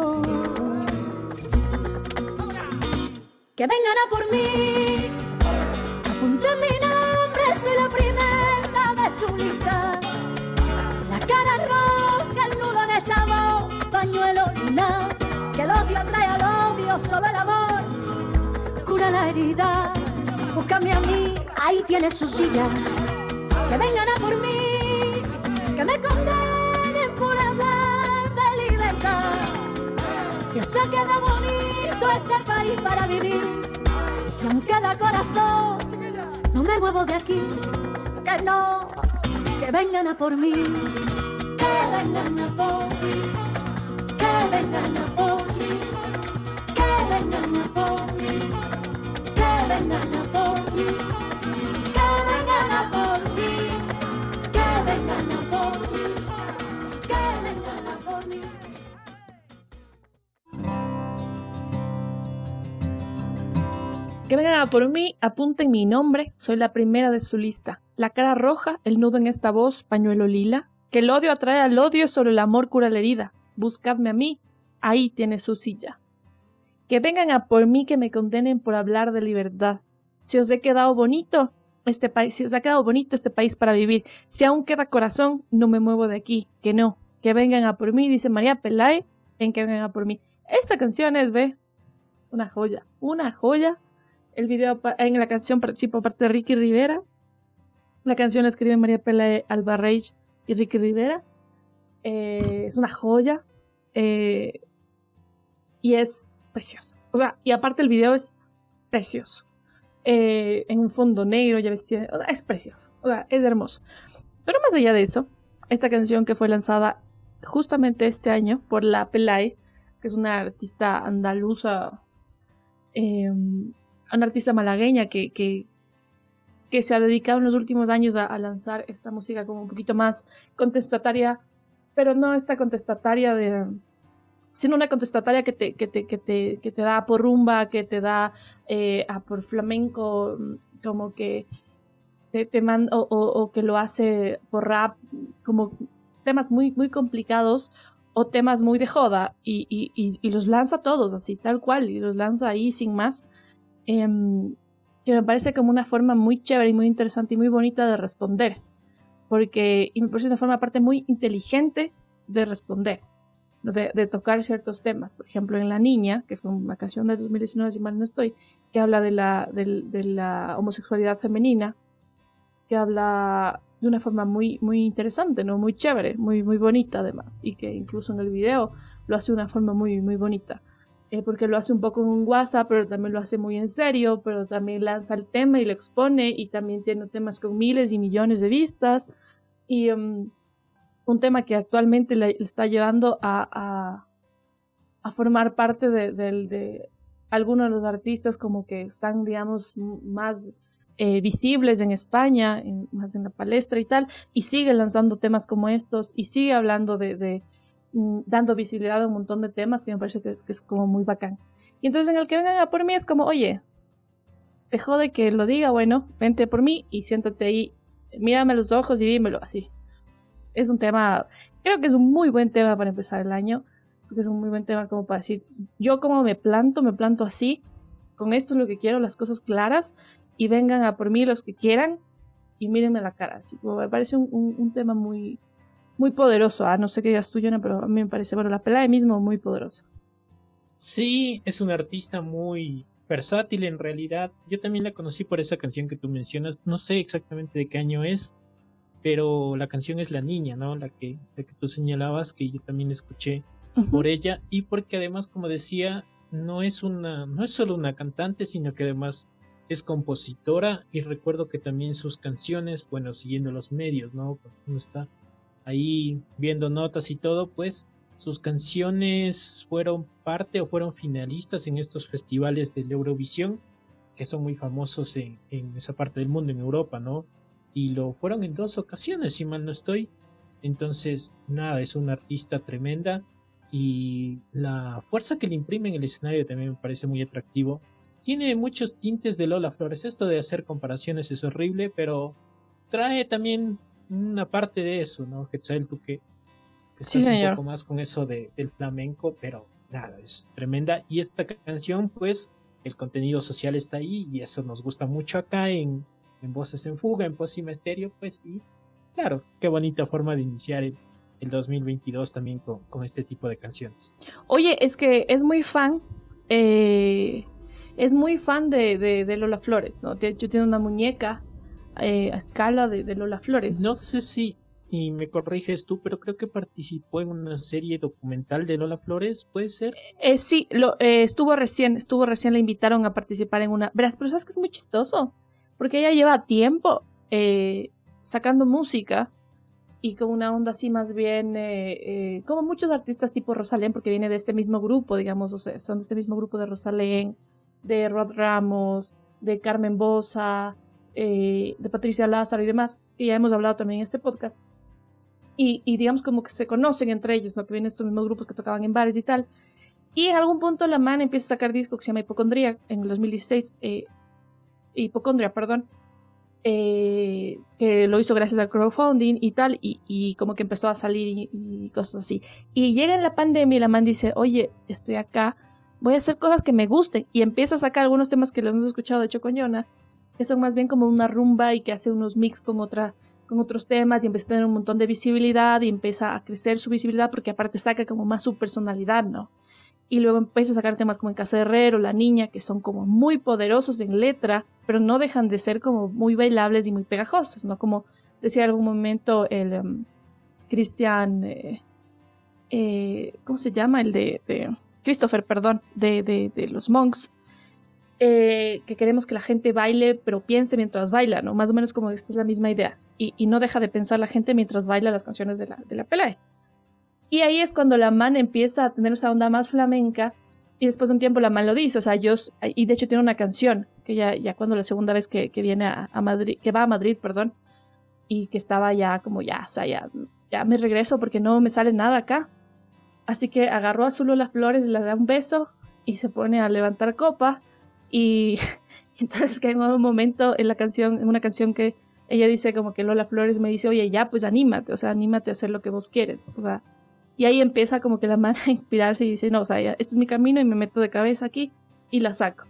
Que vengan a por mí, apunten mi nombre, soy la primera de su lista. La cara roja, el nudo en esta voz, pañuelo luna, que el odio trae al odio, solo el amor cura la herida. Búscame a mí, ahí tienes su silla. Que vengan a por mí, que me condenen por hablar de libertad. Si os queda bonito este país para vivir, si aún queda corazón, no me muevo de aquí. Que no, que vengan a por mí, que vengan a por mí, que vengan a por mí, que Que vengan a por mí, apunten mi nombre, soy la primera de su lista. La cara roja, el nudo en esta voz, pañuelo lila. Que el odio atrae al odio, solo el amor cura la herida. Buscadme a mí, ahí tiene su silla. Que vengan a por mí, que me condenen por hablar de libertad. Si os he quedado bonito este país, si os ha quedado bonito este país para vivir, si aún queda corazón, no me muevo de aquí, que no. Que vengan a por mí, dice María Pelay, en que vengan a por mí. Esta canción es, una joya, una joya. El video en la canción participa parte de Ricky Rivera. La canción la escribe María Pelay, Alba Reich y Ricky Rivera. Es una joya. Y es precioso. O sea, y aparte el video es precioso. En un fondo negro, ya vestida. O sea, es precioso. O sea, es hermoso. Pero más allá de eso, esta canción que fue lanzada justamente este año por La Pelay, que es una artista andaluza, una artista malagueña que se ha dedicado en los últimos años a lanzar esta música como un poquito más contestataria, pero no esta contestataria sino una contestataria que te da por rumba, que te da por flamenco, como que te manda, o que lo hace por rap, como temas muy, muy complicados o temas muy de joda, y los lanza todos así, tal cual, y los lanza ahí sin más, que me parece como una forma muy chévere y muy interesante y muy bonita de responder, y me parece una forma aparte muy inteligente de responder, de tocar ciertos temas. Por ejemplo, en La Niña, que fue una canción del 2019, si mal no estoy, que habla de la homosexualidad femenina, que habla de una forma muy, muy interesante, ¿no? Muy chévere, muy, muy bonita además, y que incluso en el video lo hace de una forma muy, muy bonita, porque lo hace un poco en un WhatsApp, pero también lo hace muy en serio, pero también lanza el tema y lo expone, y también tiene temas con miles y millones de vistas, y un tema que actualmente le está llevando a formar parte de algunos de los artistas como que están, digamos, más visibles en España, más en la palestra y tal, y sigue lanzando temas como estos, y sigue hablando dando visibilidad a un montón de temas que me parece que es como muy bacán. Y entonces en el que vengan a por mí es como, oye, te jode que lo diga, bueno, vente por mí y siéntate ahí, mírame a los ojos y dímelo así. Es un tema, creo que es un muy buen tema para empezar el año, porque es un muy buen tema como para decir, yo como me planto así, con esto es lo que quiero, las cosas claras, y vengan a por mí los que quieran y mírenme la cara. Así como me parece un tema muy, muy poderoso. No sé qué digas tú, Jonah, pero a mí me parece, bueno, La Pelay mismo muy poderosa. Sí, es un artista muy versátil en realidad. Yo también la conocí por esa canción que tú mencionas. No sé exactamente de qué año es, pero la canción es La Niña, ¿no? La que tú señalabas, que yo también escuché por ella, y porque además, como decía, no es solo una cantante, sino que además es compositora, y recuerdo que también sus canciones, bueno, siguiendo los medios, ¿no? Cuando uno está ahí viendo notas y todo, pues sus canciones fueron parte o fueron finalistas en estos festivales de la Eurovisión, que son muy famosos en esa parte del mundo, en Europa, ¿no? Y lo fueron en 2 ocasiones, si mal no estoy. Entonces, nada, es una artista tremenda, y la fuerza que le imprime en el escenario también me parece muy atractivo. Tiene muchos tintes de Lola Flores. Esto de hacer comparaciones es horrible, pero trae también una parte de eso, ¿no? Hetzael, tú que Sí, estás un señor. poco más con eso del flamenco, pero nada, es tremenda. Y esta canción, pues, el contenido social está ahí, y eso nos gusta mucho acá en Voces en Fuga, en Pósima Estéreo, pues, y claro, qué bonita forma de iniciar el 2022 también con este tipo de canciones. Oye, es que es muy fan de Lola Flores, ¿no? De hecho, tiene una muñeca a escala de Lola Flores. No sé si, y me corriges tú, pero creo que participó en una serie documental de Lola Flores, ¿puede ser? Sí, estuvo recién, la invitaron a participar en una... Verás, pero sabes que es muy chistoso, porque ella lleva tiempo sacando música, y con una onda así más bien, como muchos artistas tipo Rosalén, porque viene de este mismo grupo, digamos, o sea, son de este mismo grupo de Rosalén, de Rod Ramos, de Carmen Bosa, de Patricia Lázaro y demás, que ya hemos hablado también en este podcast. Y digamos como que se conocen entre ellos, ¿no? Que vienen estos mismos grupos que tocaban en bares y tal. Y en algún punto la man empieza a sacar disco que se llama Hipocondría en el 2016, Hipocondria, perdón. Que lo hizo gracias a crowdfunding y tal, y como que empezó a salir y cosas así. Y llega en la pandemia y la man dice, oye, estoy acá, voy a hacer cosas que me gusten, y empieza a sacar algunos temas que lo hemos escuchado de hecho con Yona, que son más bien como una rumba y que hace unos mix con otros temas y empieza a tener un montón de visibilidad y empieza a crecer su visibilidad porque aparte saca como más su personalidad, ¿no? Y luego empieza a sacar temas como En Casa de Herrero, La Niña, que son como muy poderosos en letra, pero no dejan de ser como muy bailables y muy pegajosos, ¿no? Como decía en algún momento el Christian, ¿cómo se llama? El de Christopher, perdón, de los Monks, que queremos que la gente baile, pero piense mientras baila, ¿no? Más o menos como esta es la misma idea. Y no deja de pensar la gente mientras baila las canciones de la Pelae. Y ahí es cuando la man empieza a tener esa onda más flamenca y después de un tiempo la man lo dice, o sea, y de hecho tiene una canción que ya cuando la segunda vez que viene a Madrid, que va a Madrid, perdón, y que estaba ya como o sea, ya me regreso porque no me sale nada acá. Así que agarró a su Lola Flores, le da un beso y se pone a levantar copa y entonces que en un momento en una canción que ella dice como que Lola Flores me dice, oye, ya, pues anímate, o sea, anímate a hacer lo que vos quieres, o sea. Y ahí empieza como que la mano a inspirarse y dice, no, o sea, este es mi camino y me meto de cabeza aquí y la saco.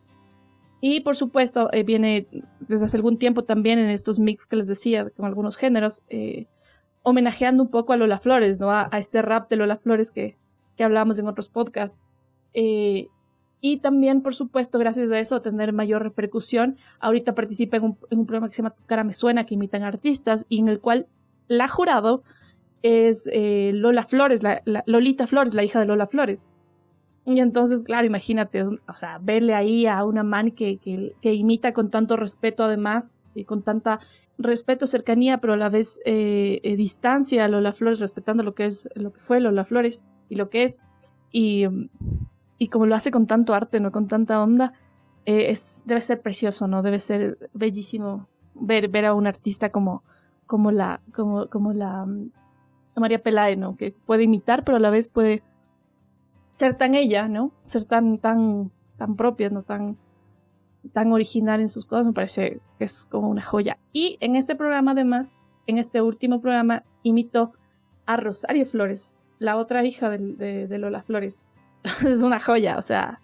Y por supuesto viene desde hace algún tiempo también en estos mix que les decía con algunos géneros, homenajeando un poco a Lola Flores, ¿no? A este rap de Lola Flores que hablábamos en otros podcasts. Y también, por supuesto, gracias a eso, tener mayor repercusión. Ahorita participa en un programa que se llama Tu Cara Me Suena, que imitan artistas, y en el cual la jurado es Lola Flores, Lolita Flores, la hija de Lola Flores. Y entonces, claro, imagínate, o sea, verle ahí a una man que imita con tanto respeto además, y con tanta respeto, cercanía, pero a la vez distancia a Lola Flores, respetando lo que fue Lola Flores y lo que es. Y como lo hace con tanto arte, ¿no? Con tanta onda, debe ser precioso, ¿no? Debe ser bellísimo ver a un artista como la María Pelae, ¿no? Que puede imitar, pero a la vez puede ser tan ella, ¿no? Ser tan propia, ¿no? Tan original en sus cosas, me parece que es como una joya. Y en este programa, además, en este último programa, imitó a Rosario Flores, la otra hija de Lola Flores. Es una joya, o sea,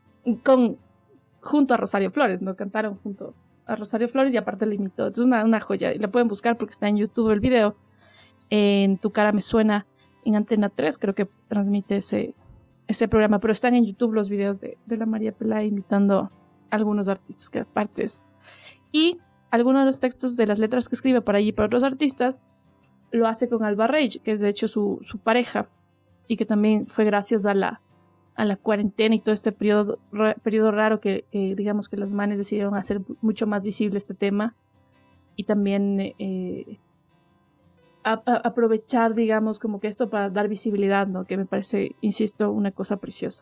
junto a Rosario Flores, ¿no? Cantaron junto a Rosario Flores y aparte la imitó. Entonces es una joya. Y la pueden buscar porque está en YouTube el video. En Tu Cara Me Suena, en Antena 3, creo que transmite ese programa, pero están en YouTube los videos de la María Pelae imitando a algunos artistas que aparte es. Y algunos de los textos de las letras que escribe para allí para otros artistas lo hace con Alba Rage, que es de hecho su pareja, y que también fue gracias a la cuarentena y todo este periodo raro que digamos que las manes decidieron hacer mucho más visible este tema y también aprovechar, digamos, como que esto para dar visibilidad, ¿no? Que me parece, insisto, una cosa preciosa.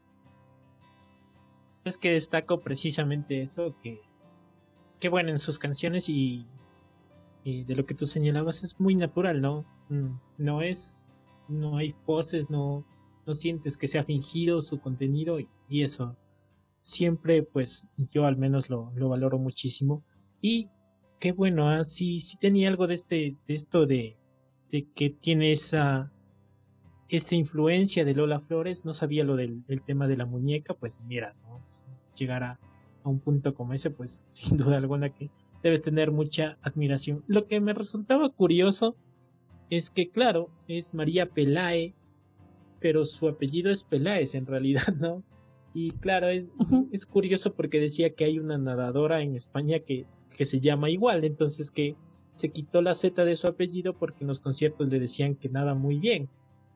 Es que destaco precisamente eso, que bueno, en sus canciones y de lo que tú señalabas es muy natural, ¿no? No hay poses, no sientes que sea fingido su contenido y eso siempre, pues, yo al menos lo valoro muchísimo. Y qué bueno, sí tenía algo de esto de que tiene esa influencia de Lola Flores. No sabía lo del tema de la muñeca, pues mira, ¿no? Llegar a un punto como ese, pues sin duda alguna que debes tener mucha admiración. Lo que me resultaba curioso es que, claro, es María Pelae, pero su apellido es Peláez en realidad, ¿no? Y claro, es curioso porque decía que hay una nadadora en España que se llama igual, entonces que se quitó la Z de su apellido porque en los conciertos le decían que nada muy bien.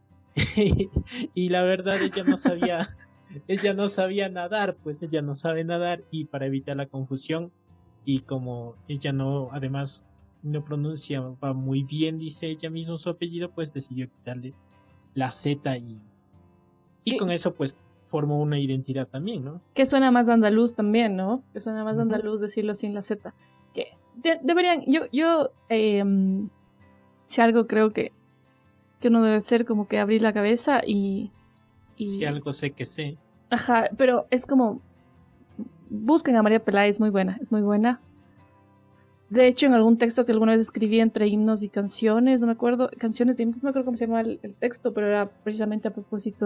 Y la verdad ella no sabía nadar, pues ella no sabe nadar, y para evitar la confusión y como ella además no pronunciaba muy bien, dice ella misma su apellido, pues decidió quitarle la Z y con eso pues formó una identidad también, ¿no? Que suena más andaluz también, ¿no? Que suena más andaluz decirlo sin la Z. Que deberían, yo si algo creo que uno debe hacer como que abrir la cabeza y si algo sé que sé. Ajá, pero es como busquen a María Peláez, es muy buena, es muy buena. De hecho, en algún texto que alguna vez escribí entre himnos y canciones, no me acuerdo, canciones de himnos, no me acuerdo cómo se llama el texto, pero era precisamente a propósito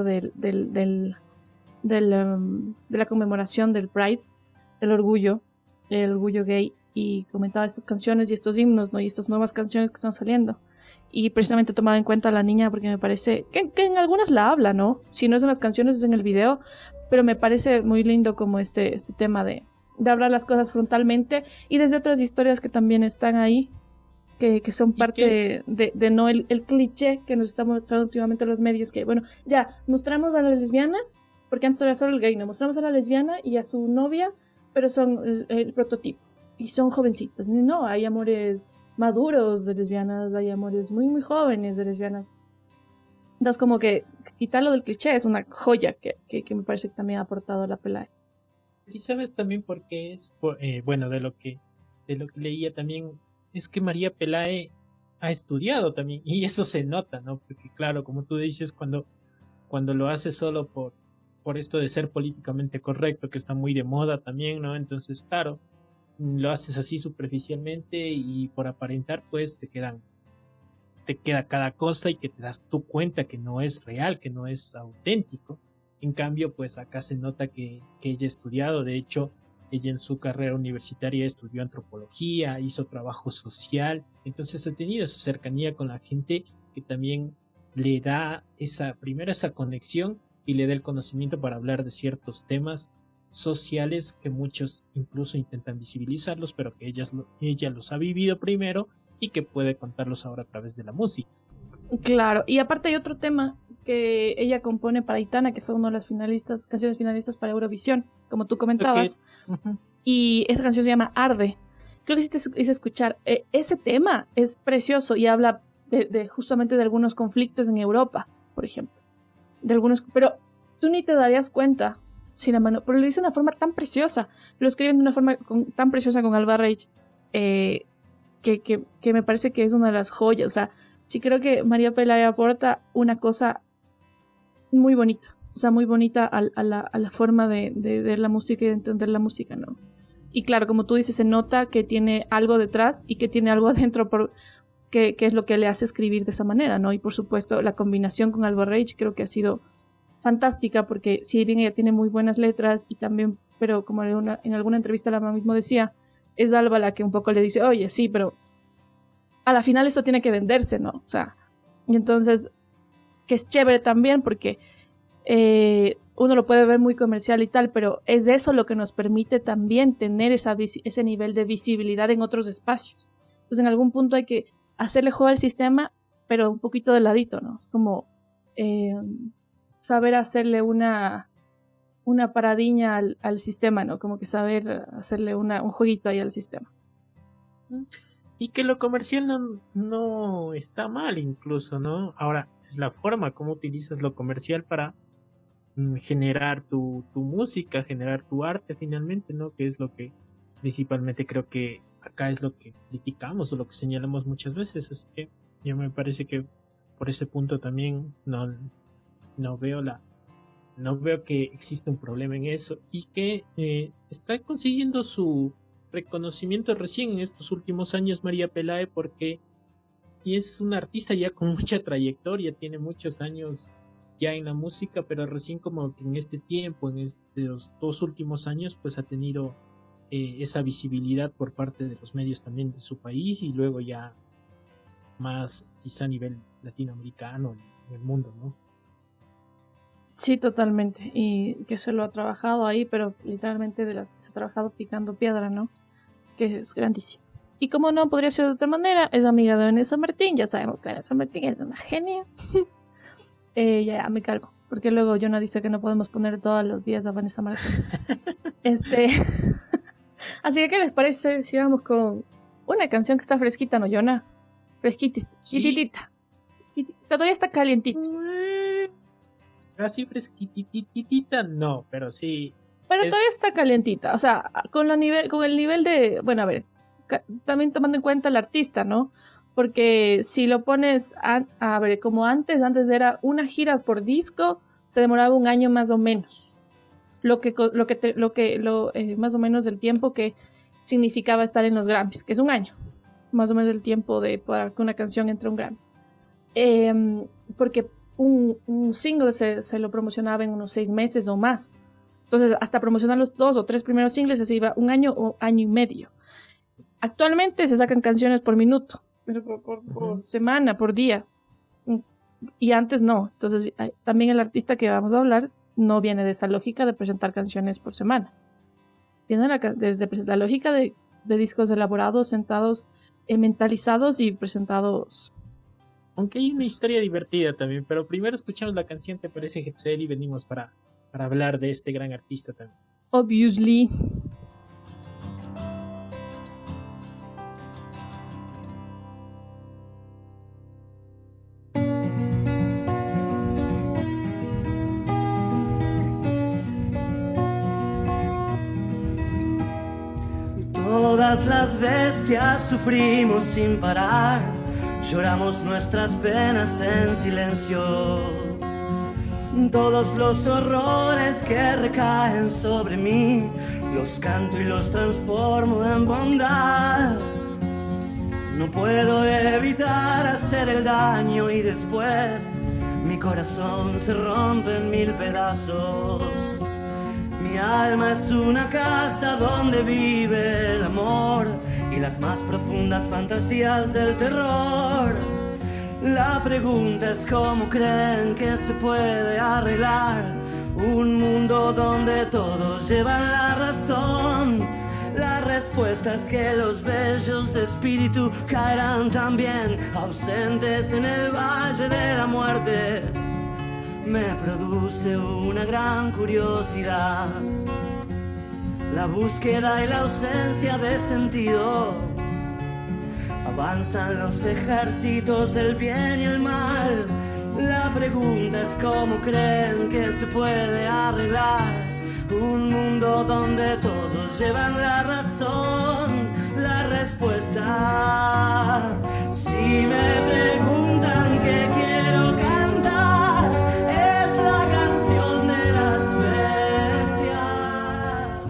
de la conmemoración del Pride, del orgullo, el orgullo gay, y comentaba estas canciones y estos himnos, ¿no? Y estas nuevas canciones que están saliendo. Y precisamente tomaba en cuenta a la niña porque me parece que en algunas la habla, ¿no? Si no es en las canciones, es en el video, pero me parece muy lindo como este tema de hablar las cosas frontalmente y desde otras historias que también están ahí, que son parte de no el cliché que nos están mostrando últimamente los medios, que bueno, ya, mostramos a la lesbiana, porque antes era solo el gay, ¿no? Mostramos a la lesbiana y a su novia, pero son el prototipo, y son jovencitos, no, hay amores maduros de lesbianas, hay amores muy, muy jóvenes de lesbianas. Entonces como que quitarlo del cliché es una joya que me parece que también ha aportado la Pelae. Y sabes también por qué bueno, de lo que leía también, es que María Pelae ha estudiado también, y eso se nota, ¿no? Porque claro, como tú dices, cuando lo haces solo por esto de ser políticamente correcto, que está muy de moda también, ¿no? Entonces, claro, lo haces así superficialmente y por aparentar, pues te queda cada cosa y que te das tú cuenta que no es real, que no es auténtico. En cambio, pues acá se nota que ella ha estudiado. De hecho, ella en su carrera universitaria estudió antropología, hizo trabajo social, entonces ha tenido esa cercanía con la gente que también le da esa conexión y le da el conocimiento para hablar de ciertos temas sociales que muchos incluso intentan visibilizarlos, pero que ella los ha vivido primero y que puede contarlos ahora a través de la música. Claro, y aparte hay otro tema que ella compone para Aitana, que fue una de las canciones finalistas para Eurovisión, como tú comentabas. Okay. Uh-huh. Y esa canción se llama Arde. Creo que sí te hice escuchar. Ese tema es precioso y habla justamente de algunos conflictos en Europa, por ejemplo. Pero tú ni te darías cuenta si pero lo dice de una forma tan preciosa. Lo escriben de una forma tan preciosa con Alba Reich, que me parece que es una de las joyas. O sea, sí creo que María Pelae aporta una cosa muy bonita. O sea, muy bonita a la forma de ver la música y de entender la música, ¿no? Y claro, como tú dices, se nota que tiene algo detrás y que tiene algo adentro que es lo que le hace escribir de esa manera, ¿no? Y por supuesto, la combinación con Alba Reich creo que ha sido fantástica, porque si bien ella tiene muy buenas letras y también, pero como en alguna entrevista la mamá mismo decía, es Alba la que un poco le dice, oye, sí, pero a la final esto tiene que venderse, ¿no? O sea, y entonces, que es chévere también porque uno lo puede ver muy comercial y tal, pero es de eso lo que nos permite también tener ese nivel de visibilidad en otros espacios. Entonces en algún punto hay que hacerle juego al sistema, pero un poquito de ladito, ¿no? Es como saber hacerle una paradiña al sistema, ¿no? Como que saber hacerle un jueguito ahí al sistema. Y que lo comercial no está mal incluso, ¿no? Ahora, es la forma como utilizas lo comercial para generar tu música, generar tu arte finalmente, ¿no? Que es lo que principalmente creo que acá es lo que criticamos o lo que señalamos muchas veces. Así que yo me parece que por ese punto también no veo que exista un problema en eso y que está consiguiendo su reconocimiento recién en estos últimos años María Pelae, porque es una artista ya con mucha trayectoria, tiene muchos años ya en la música, pero recién como que en este tiempo, en estos 2 últimos años, pues ha tenido esa visibilidad por parte de los medios también de su país y luego ya más quizá a nivel latinoamericano en el mundo, ¿no? Sí, totalmente, y que se lo ha trabajado ahí, pero literalmente de las que se ha trabajado picando piedra, ¿no? Que es grandísimo. Y como no podría ser de otra manera, es amiga de Vanessa Martín, ya sabemos que Vanessa Martín es una genia. Ya me cargo, porque luego Jonah dice que no podemos poner todos los días a Vanessa Martín. Así que, ¿qué les parece? Sigamos con una canción que está fresquita, ¿no, Jonah? Fresquitita. Sí. Todavía está calientita. Así fresquititita, no, pero sí. Pero todavía está calientita, o sea, con el nivel de... Bueno, a ver, también tomando en cuenta el artista, ¿no? Porque si lo pones, a ver, como antes era una gira por disco, se demoraba un año más o menos. más o menos el tiempo que significaba estar en los Grammys, que es un año, más o menos el tiempo para que una canción entre a un Grammy. Porque un single se lo promocionaba en unos 6 meses o más. Entonces, hasta promocionar los 2 o 3 primeros singles se iba un año o año y medio. Actualmente se sacan canciones por minuto, pero por semana, por día. Y antes no. Entonces, también el artista que vamos a hablar no viene de esa lógica de presentar canciones por semana. Viene de la lógica de discos elaborados, sentados, mentalizados y presentados. Aunque hay una historia divertida también, pero primero escuchamos la canción, ¿te parece, Hetzel? Y venimos para hablar de este gran artista también. Obviously. Todas las bestias sufrimos sin parar, lloramos nuestras penas en silencio. Todos los horrores que recaen sobre mí, los canto y los transformo en bondad. No puedo evitar hacer el daño y después mi corazón se rompe en 1000 pedazos. Mi alma es una casa donde vive el amor y las más profundas fantasías del terror. La pregunta es cómo creen que se puede arreglar un mundo donde todos llevan la razón. La respuesta es que los bellos de espíritu caerán también, ausentes en el valle de la muerte. Me produce una gran curiosidad la búsqueda y la ausencia de sentido. Avanzan los ejércitos del bien y el mal. La pregunta es cómo creen que se puede arreglar un mundo donde todos llevan la razón. La respuesta, si me preguntan qué quiero cantar, es la canción de las bestias.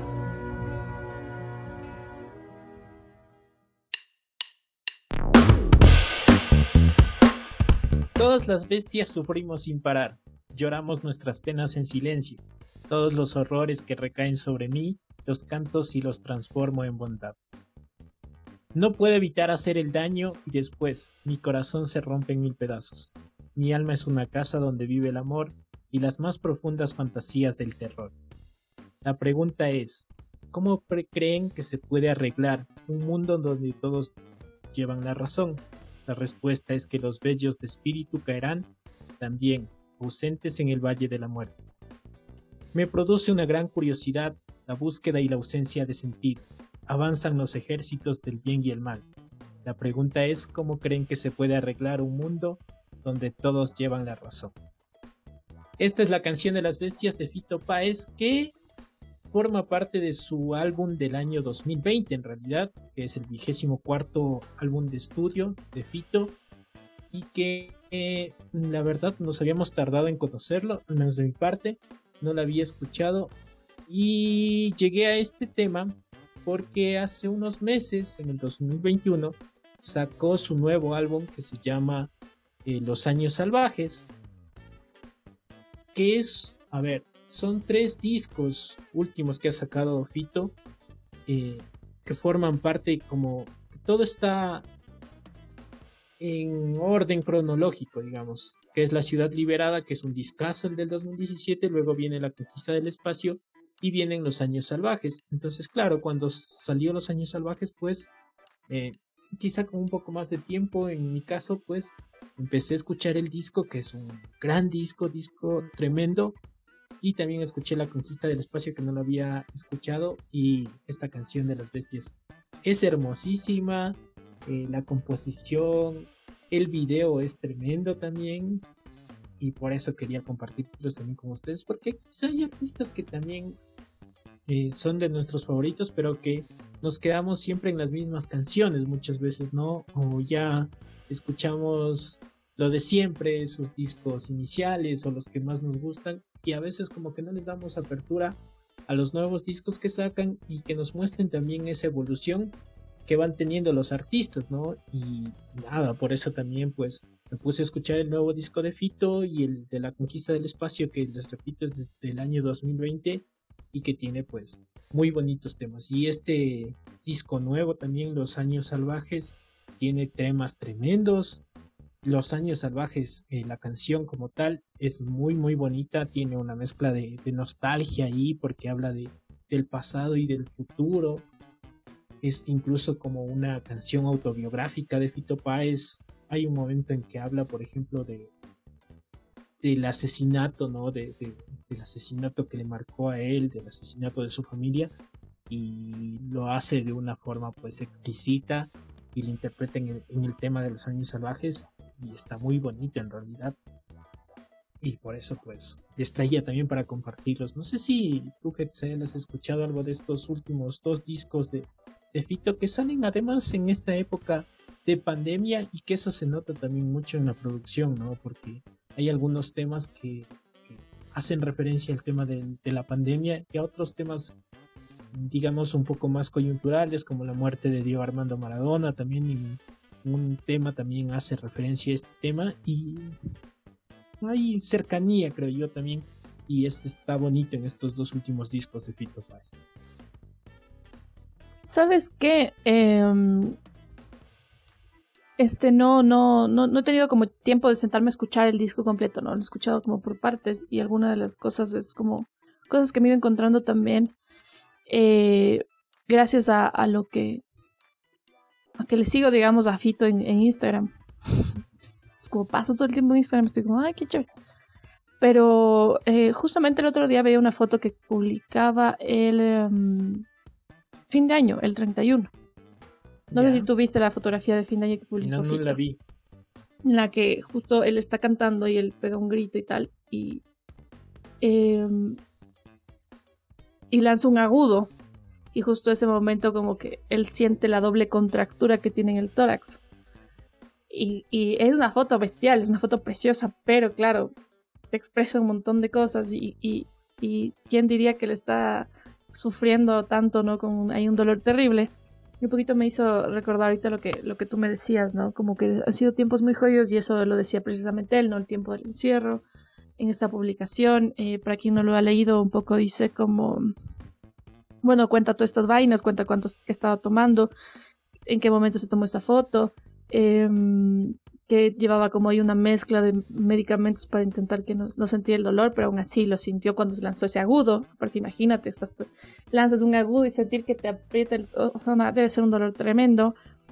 Todas las bestias sufrimos sin parar, lloramos nuestras penas en silencio. Todos los horrores que recaen sobre mí, los cantos y los transformo en bondad. No puedo evitar hacer el daño y después mi corazón se rompe en 1000 pedazos. Mi alma es una casa donde vive el amor y las más profundas fantasías del terror. La pregunta es, ¿cómo creen que se puede arreglar un mundo donde todos llevan la razón? La respuesta es que los bellos de espíritu caerán también, ausentes en el valle de la muerte. Me produce una gran curiosidad la búsqueda y la ausencia de sentido. Avanzan los ejércitos del bien y el mal. La pregunta es cómo creen que se puede arreglar un mundo donde todos llevan la razón. Esta es la canción de las bestias de Fito Páez, que forma parte de su álbum del año 2020 en realidad, que es el 24º álbum de estudio de Fito, y que la verdad nos habíamos tardado en conocerlo, al menos de mi parte, no lo había escuchado, y llegué a este tema porque hace unos meses, en el 2021, sacó su nuevo álbum que se llama Los Años Salvajes, que es, son 3 discos últimos que ha sacado Fito, que forman parte como que todo está en orden cronológico, digamos, que es La Ciudad Liberada, que es un discazo, el del 2017, luego viene La Conquista del Espacio y vienen Los Años Salvajes. Entonces, claro, cuando salió Los Años Salvajes, pues quizá con un poco más de tiempo, en mi caso, pues empecé a escuchar el disco, que es un gran disco tremendo, y también escuché La Conquista del Espacio, que no lo había escuchado, y esta canción de las bestias es hermosísima, la composición, el video es tremendo también, y por eso quería compartirlos también con ustedes, porque quizá hay artistas que también son de nuestros favoritos, pero que nos quedamos siempre en las mismas canciones muchas veces, ¿no? O ya escuchamos lo de siempre, sus discos iniciales o los que más nos gustan, y a veces como que no les damos apertura a los nuevos discos que sacan y que nos muestren también esa evolución que van teniendo los artistas, ¿no? Y nada, por eso también pues me puse a escuchar el nuevo disco de Fito y el de La Conquista del Espacio, que les repito es desde el año 2020 y que tiene pues muy bonitos temas. Y este disco nuevo también, Los Años Salvajes, tiene temas tremendos. Los Años Salvajes, la canción como tal, es muy muy bonita, tiene una mezcla de nostalgia ahí porque habla del pasado y del futuro. Es incluso como una canción autobiográfica de Fito Páez. Hay un momento en que habla, por ejemplo, del asesinato, ¿no? Del asesinato que le marcó a él, del asesinato de su familia, y lo hace de una forma pues exquisita y lo interpreta en el tema de Los Años Salvajes y está muy bonito en realidad. Y por eso pues les traía también para compartirlos. No sé si tú, Hetzel, has escuchado algo de estos últimos 2 discos de Fito que salen además en esta época de pandemia y que eso se nota también mucho en la producción, ¿no? Porque hay algunos temas que hacen referencia al tema de la pandemia y a otros temas, digamos, un poco más coyunturales, como la muerte de Diego Armando Maradona. También un tema también hace referencia a este tema y hay cercanía, creo yo, también, y esto está bonito en estos 2 últimos discos de Fito Páez. ¿Sabes qué? No he tenido como tiempo de sentarme a escuchar el disco completo, ¿no? Lo he escuchado como por partes y alguna de las cosas es como cosas que me he ido encontrando también gracias a lo que le sigo, digamos, a Fito en Instagram. Es como paso todo el tiempo en Instagram, estoy como, ay, qué chévere. Pero justamente el otro día veía una foto que publicaba el fin de año, el 31. No sé si tú viste la fotografía de fin de año que publicó Fito. No la vi. En la que justo él está cantando y él pega un grito y tal. Y lanza un agudo. Y justo ese momento como que él siente la doble contractura que tiene en el tórax. Y es una foto bestial, es una foto preciosa, pero claro, te expresa un montón de cosas. Y quién diría que le está sufriendo tanto, ¿no? Hay un dolor terrible. Y un poquito me hizo recordar ahorita lo que tú me decías, ¿no? Como que han sido tiempos muy jodidos y eso lo decía precisamente él, ¿no? El tiempo del encierro. En esta publicación, para quien no lo ha leído, un poco dice como, bueno, cuenta todas estas vainas, cuenta cuántos que estaba tomando, en qué momento se tomó esta foto, que llevaba como ahí una mezcla de medicamentos para intentar que no sentía el dolor, pero aún así lo sintió cuando se lanzó ese agudo. Porque imagínate, lanzas un agudo y sentir que te aprieta o sea, debe ser un dolor tremendo.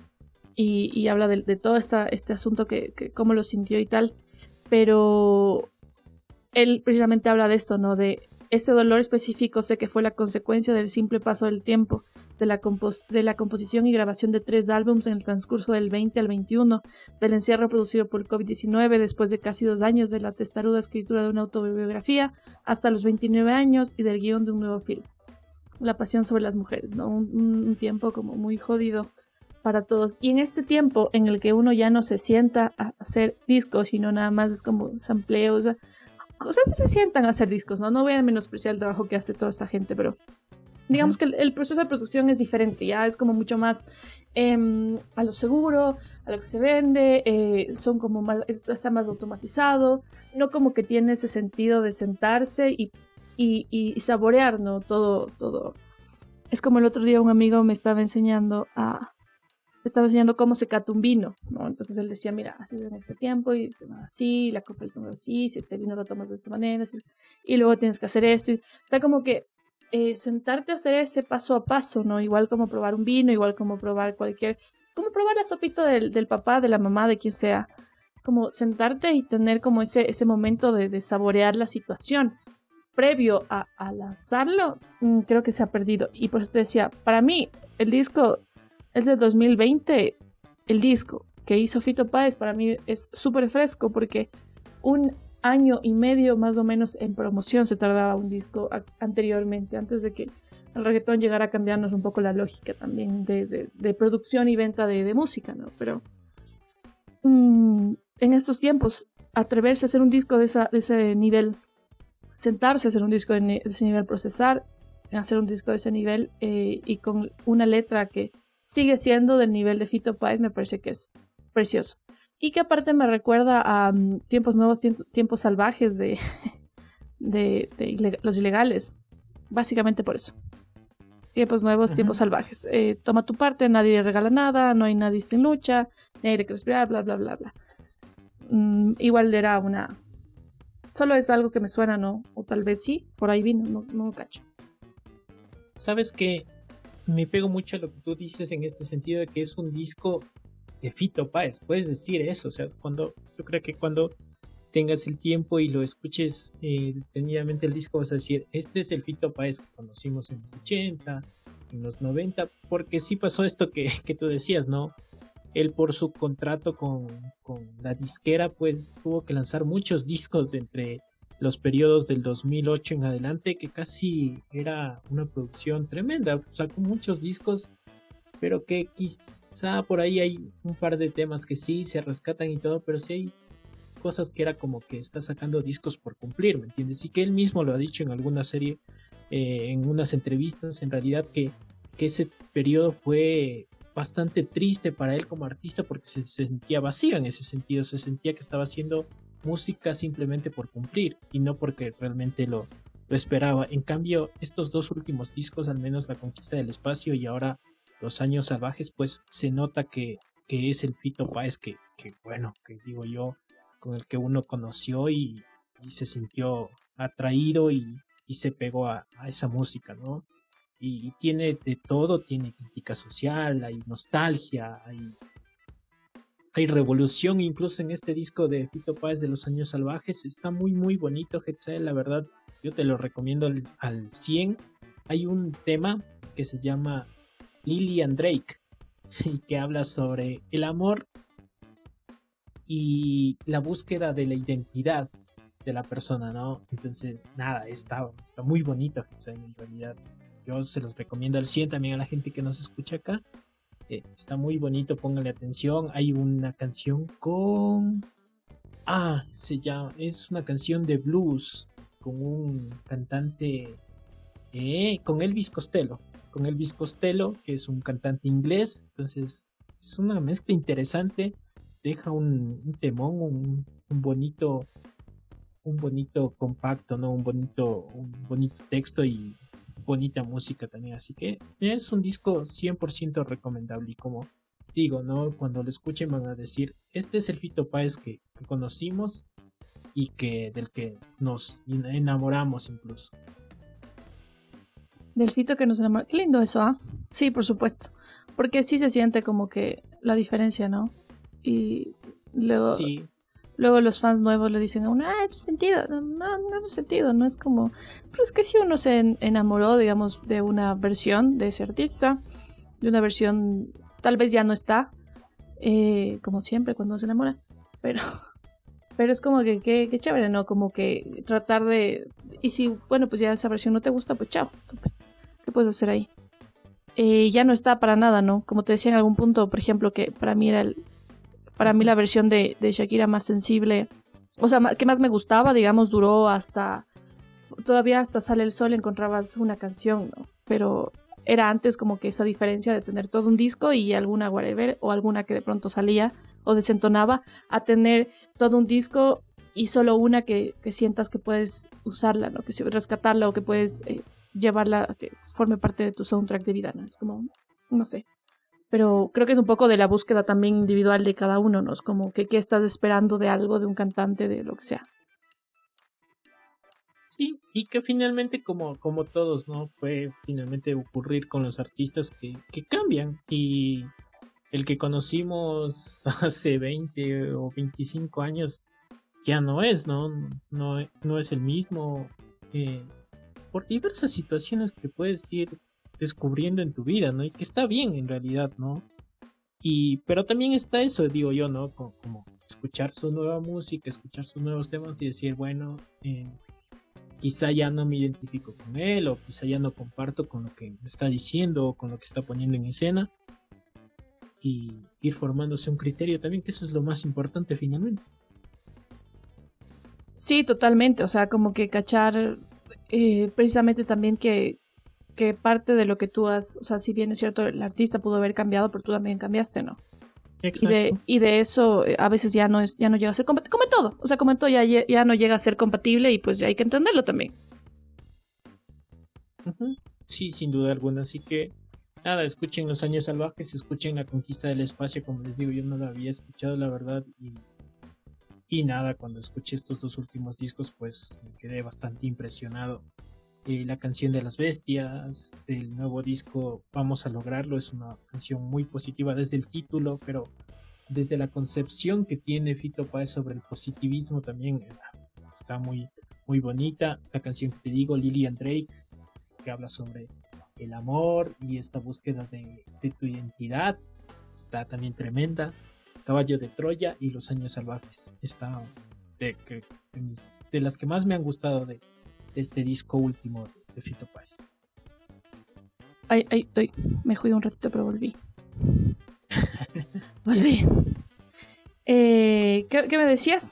Y habla de todo este asunto que cómo lo sintió y tal. Pero él precisamente habla de esto, ¿no? De ese dolor específico, sé que fue la consecuencia del simple paso del tiempo, de la composición y grabación de 3 álbumes en el transcurso del 20 al 21, del encierro producido por el COVID-19 después de casi 2 años de la testaruda escritura de una autobiografía hasta los 29 años y del guión de un nuevo film. La pasión sobre las mujeres, ¿no? Un tiempo como muy jodido para todos. Y en este tiempo en el que uno ya no se sienta a hacer discos, sino nada más es como sampleos, cosas se sientan a hacer discos, ¿no? No voy a menospreciar el trabajo que hace toda esa gente, pero digamos que el proceso de producción es diferente, ya es como mucho más a lo seguro, a lo que se vende, son como más, está más automatizado, no como que tiene ese sentido de sentarse y saborear, ¿no? Todo. Es como el otro día un amigo me estaba enseñando cómo se cata un vino, ¿no? Entonces él decía, mira, haces en este tiempo y así, la copa lo tomas así, si este vino lo tomas de esta manera, así, y luego tienes que hacer esto. O sea, como que sentarte a hacer ese paso a paso, ¿no? Igual como probar un vino, igual como probar como probar la sopita del papá, de la mamá, de quien sea. Es como sentarte y tener como ese momento de saborear la situación. Previo a lanzarlo, creo que se ha perdido. Y por eso te decía, para mí, el disco es del 2020, el disco que hizo Fito Páez para mí es súper fresco porque 1 año y medio más o menos en promoción se tardaba un disco anteriormente, antes de que el reggaetón llegara a cambiarnos un poco la lógica también de producción y venta de música, ¿no? Pero en estos tiempos, atreverse a hacer un disco de ese nivel, sentarse a hacer un disco de ese nivel, procesar, en hacer un disco de ese nivel y con una letra que sigue siendo del nivel de Fito Páez, me parece que es precioso. Y que aparte me recuerda a Tiempos Nuevos, Tiempos Salvajes de Los Ilegales. Básicamente por eso. Tiempos Nuevos, Tiempos Salvajes. Toma tu parte, nadie regala nada, no hay nadie sin lucha, nadie hay que respirar, bla, bla, bla, bla. Igual era una... Solo es algo que me suena, ¿no? O tal vez sí, por ahí vino, no cacho. ¿Sabes qué? Me pego mucho a lo que tú dices en este sentido de que es un disco de Fito Páez. Puedes decir eso, o sea, yo creo que cuando tengas el tiempo y lo escuches detenidamente el disco vas a decir, este es el Fito Páez que conocimos en los 80, en los 90, porque sí pasó esto que tú decías, ¿no? Él por su contrato con la disquera pues tuvo que lanzar muchos discos entre los periodos del 2008 en adelante, que casi era una producción tremenda. Sacó muchos discos, pero que quizá por ahí hay un par de temas que sí se rescatan y todo, pero sí hay cosas que era como que está sacando discos por cumplir, ¿me entiendes? Y que él mismo lo ha dicho en alguna serie, en unas entrevistas, en realidad que ese periodo fue bastante triste para él como artista porque se sentía vacío en ese sentido, se sentía que estaba haciendo música simplemente por cumplir y no porque realmente lo esperaba. En cambio, estos dos últimos discos, al menos La Conquista del Espacio y ahora Los Años Salvajes, pues se nota que es el Fito Páez que bueno, que digo yo, con el que uno conoció y se sintió atraído y se pegó a esa música, ¿no? Y tiene de todo, tiene crítica social, hay nostalgia, hay revolución, incluso en este disco de Fito Páez de Los Años Salvajes, está muy muy bonito, Hetzel, la verdad, yo te lo recomiendo al 100. Hay un tema que se llama Lily and Drake, y que habla sobre el amor y la búsqueda de la identidad de la persona, ¿no? Entonces, nada, está muy bonito, Hetzel, en realidad. Yo se los recomiendo al 100 también a la gente que nos escucha acá. Está muy bonito, pónganle atención. Hay una canción con... es una canción de blues con un cantante... con Elvis Costello. Con Elvis Costello, que es un cantante inglés. Entonces, es una mezcla interesante. Deja un temón, un bonito compacto, ¿no? Un bonito texto y bonita música también, así que es un disco 100% recomendable y como digo, ¿no? Cuando lo escuchen van a decir, este es el Fito Páez que conocimos y del que nos enamoramos incluso. Del Fito que nos enamoramos, qué lindo eso, ¿ah? Sí, por supuesto, porque sí se siente como que la diferencia, ¿no? Y luego... Sí. Luego los fans nuevos le dicen a uno, no sentido, no sentido, no es como... Pero es que si uno se enamoró, digamos, de una versión de ese artista, de una versión, tal vez ya no está, como siempre cuando se enamora, pero es como que chévere, ¿no? Como que tratar de... Y si, bueno, pues ya esa versión no te gusta, pues chao, pues, ¿qué puedes hacer ahí? Ya no está para nada, ¿no? Como te decía en algún punto, por ejemplo, que para mí era la versión de Shakira más sensible, o sea, que más me gustaba, digamos, duró todavía hasta Sale el Sol encontrabas una canción, ¿no? Pero era antes como que esa diferencia de tener todo un disco y alguna whatever, o alguna que de pronto salía o desentonaba, a tener todo un disco y solo una que sientas que puedes usarla, ¿no? Que rescatarla o que puedes llevarla a que forme parte de tu soundtrack de vida, ¿no? Es como, no sé. Pero creo que es un poco de la búsqueda también individual de cada uno, ¿no? Es como que qué estás esperando de algo, de un cantante, de lo que sea. Sí, y que finalmente como todos, ¿no? Puede finalmente ocurrir con los artistas que cambian. Y el que conocimos hace 20 o 25 años ya no es, ¿no? No es el mismo. Por diversas situaciones que puedes ir descubriendo en tu vida, ¿no? Y que está bien en realidad, ¿no? Pero también está eso, digo yo, ¿no? Como escuchar su nueva música, escuchar sus nuevos temas y decir, bueno, quizá ya no me identifico con él, o quizá ya no comparto con lo que me está diciendo o con lo que está poniendo en escena, y ir formándose un criterio también, que eso es lo más importante finalmente. Sí, totalmente, o sea, como que cachar precisamente también que que parte de lo que tú has, o sea, si bien es cierto, el artista pudo haber cambiado, pero tú también cambiaste, ¿no? Exacto. Y de eso a veces ya no llega a ser compatible, como en todo, o sea, como en todo ya no llega a ser compatible y pues ya hay que entenderlo también. Ujú. Sí, sin duda alguna. Así que nada, escuchen Los Años Salvajes, escuchen La Conquista del Espacio, como les digo, yo no lo había escuchado, la verdad, y nada, cuando escuché estos dos últimos discos, pues me quedé bastante impresionado. La canción de las bestias, del nuevo disco Vamos a lograrlo, es una canción muy positiva desde el título, pero desde la concepción que tiene Fito Páez sobre el positivismo también está muy, muy bonita. La canción que te digo, Lily and Drake, que habla sobre el amor y esta búsqueda de tu identidad, está también tremenda. Caballo de Troya y Los Años Salvajes, está de las que más me han gustado de este disco último de Fito Páez. Ay, me jodí un ratito, pero volví. Volví. ¿Qué me decías?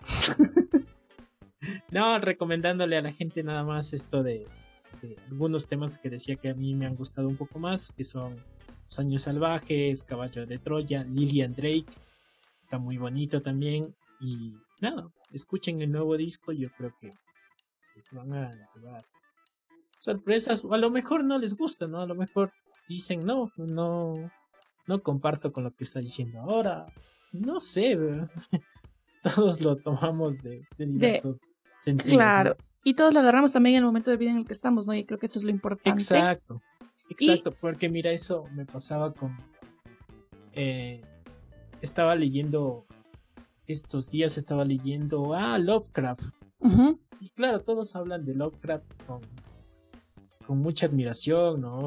No, recomendándole a la gente nada más esto de algunos temas que decía que a mí me han gustado un poco más, que son Los Años Salvajes, Caballo de Troya, Lily and Drake, está muy bonito también, y nada, escuchen el nuevo disco, yo creo que se van a llevar sorpresas, o a lo mejor no les gusta, ¿no? A lo mejor dicen, no comparto con lo que está diciendo ahora, no sé, ¿verdad? Todos lo tomamos de diversos sentidos. Claro, ¿no? y todos lo agarramos también en el momento de vida en el que estamos, ¿no? Y creo que eso es lo importante. Exacto, porque mira, eso me pasaba con... estaba leyendo, estos días estaba leyendo Lovecraft. Uh-huh. Y claro, todos hablan de Lovecraft con mucha admiración, ¿no?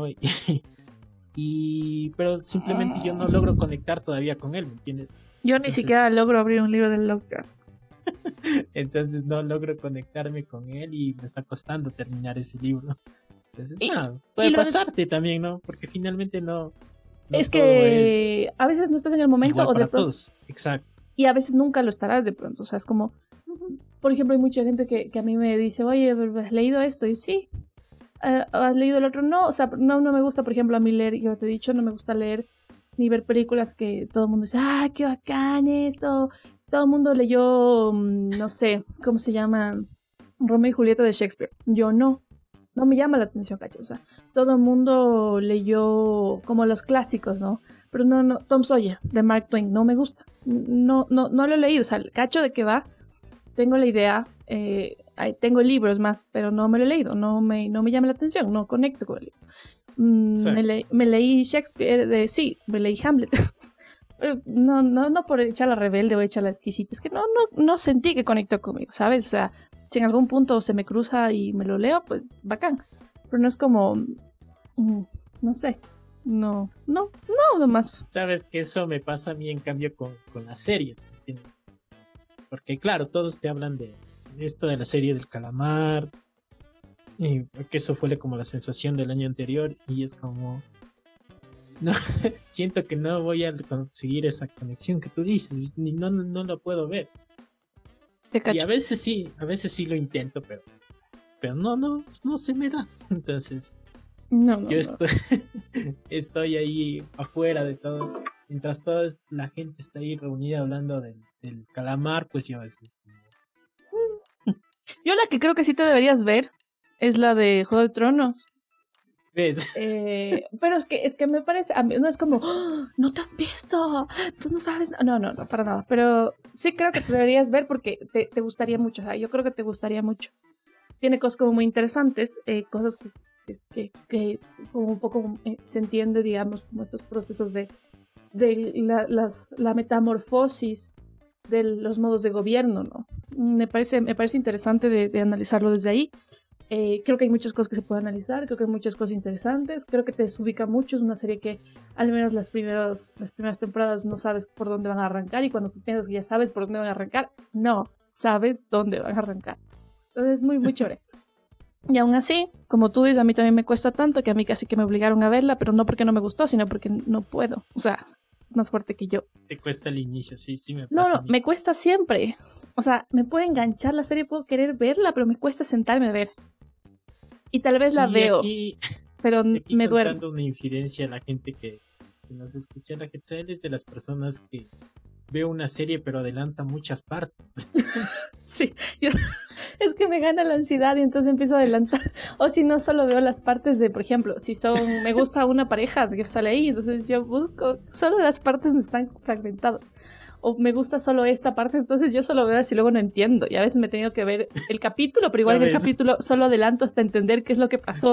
Pero simplemente yo no logro conectar todavía con él, ¿me entiendes? Yo ni siquiera logro abrir un libro de Lovecraft. Entonces no logro conectarme con él y me está costando terminar ese libro. Entonces, puede pasarte también, ¿no? Porque finalmente no es que a veces no estás en el momento o de pronto. Todos. Exacto. Y a veces nunca lo estarás de pronto. O sea, es como, por ejemplo, hay mucha gente que a mí me dice, oye, ¿has leído esto? Y yo, sí. ¿Has leído el otro? No, o sea, no me gusta, por ejemplo, a mí leer, yo te he dicho, no me gusta leer ni ver películas que todo el mundo dice, qué bacán esto. Todo el mundo leyó, no sé, ¿cómo se llama? Romeo y Julieta de Shakespeare. Yo no me llama la atención, ¿cachai? O sea, todo el mundo leyó como los clásicos, ¿no? Pero no, Tom Sawyer de Mark Twain, no me gusta. No lo he leído, o sea, cacho de qué va, tengo la idea, tengo libros más, pero no me lo he leído, no me llama la atención, no conecto con el libro. Me leí Shakespeare, me leí Hamlet. Pero no por echar la rebelde o echar la exquisita, es que no sentí que conectó conmigo, ¿sabes? O sea, si en algún punto se me cruza y me lo leo, pues bacán. Pero no es como, no sé, no, nomás. Sabes que eso me pasa a mí en cambio con las series, ¿me entiendes? Porque claro, todos te hablan de esto de la serie del calamar, y que eso fue como la sensación del año anterior, y es como... No, siento que no voy a conseguir esa conexión que tú dices, no lo puedo ver. Y a veces sí lo intento, pero no se me da. Entonces, yo estoy ahí afuera de todo. Mientras toda la gente está ahí reunida hablando del calamar, pues yo a veces... Yo la que creo que sí te deberías ver es la de Juego de Tronos. ¿Ves? Pero es que me parece, a mí no es como, no te has visto, tú no sabes, no, para nada, pero sí creo que te deberías ver porque te gustaría mucho, o sea, yo creo que te gustaría mucho. Tiene cosas como muy interesantes, cosas que como un poco se entiende, digamos, como estos procesos de la metamorfosis de los modos de gobierno, ¿no? Me parece interesante de analizarlo desde ahí. Creo que hay muchas cosas que se pueden analizar, creo que hay muchas cosas interesantes, creo que te desubica mucho, es una serie que al menos las primeras temporadas no sabes por dónde van a arrancar, y cuando tú piensas que ya sabes por dónde van a arrancar, no sabes dónde van a arrancar. Entonces es muy, muy chévere. Y aún así, como tú dices, a mí también me cuesta tanto que a mí casi que me obligaron a verla, pero no porque no me gustó, sino porque no puedo. O sea, es más fuerte que yo. Te cuesta el inicio, sí, me pasa. No, me cuesta siempre. O sea, me puede enganchar la serie, puedo querer verla, pero me cuesta sentarme a ver. Y tal vez la veo. pero Aquí me duermo. contando una infidencia a la gente que nos escucha, la gente es de las personas que ve una serie pero adelanta muchas partes. Sí, es que me gana la ansiedad y entonces empiezo a adelantar. O si no, solo veo las partes de, por ejemplo, si me gusta una pareja que sale ahí, entonces yo busco solo las partes donde están fragmentadas. O me gusta solo esta parte, entonces yo solo veo así y luego no entiendo. Y a veces me he tenido que ver el capítulo, pero igual en el capítulo solo adelanto hasta entender qué es lo que pasó.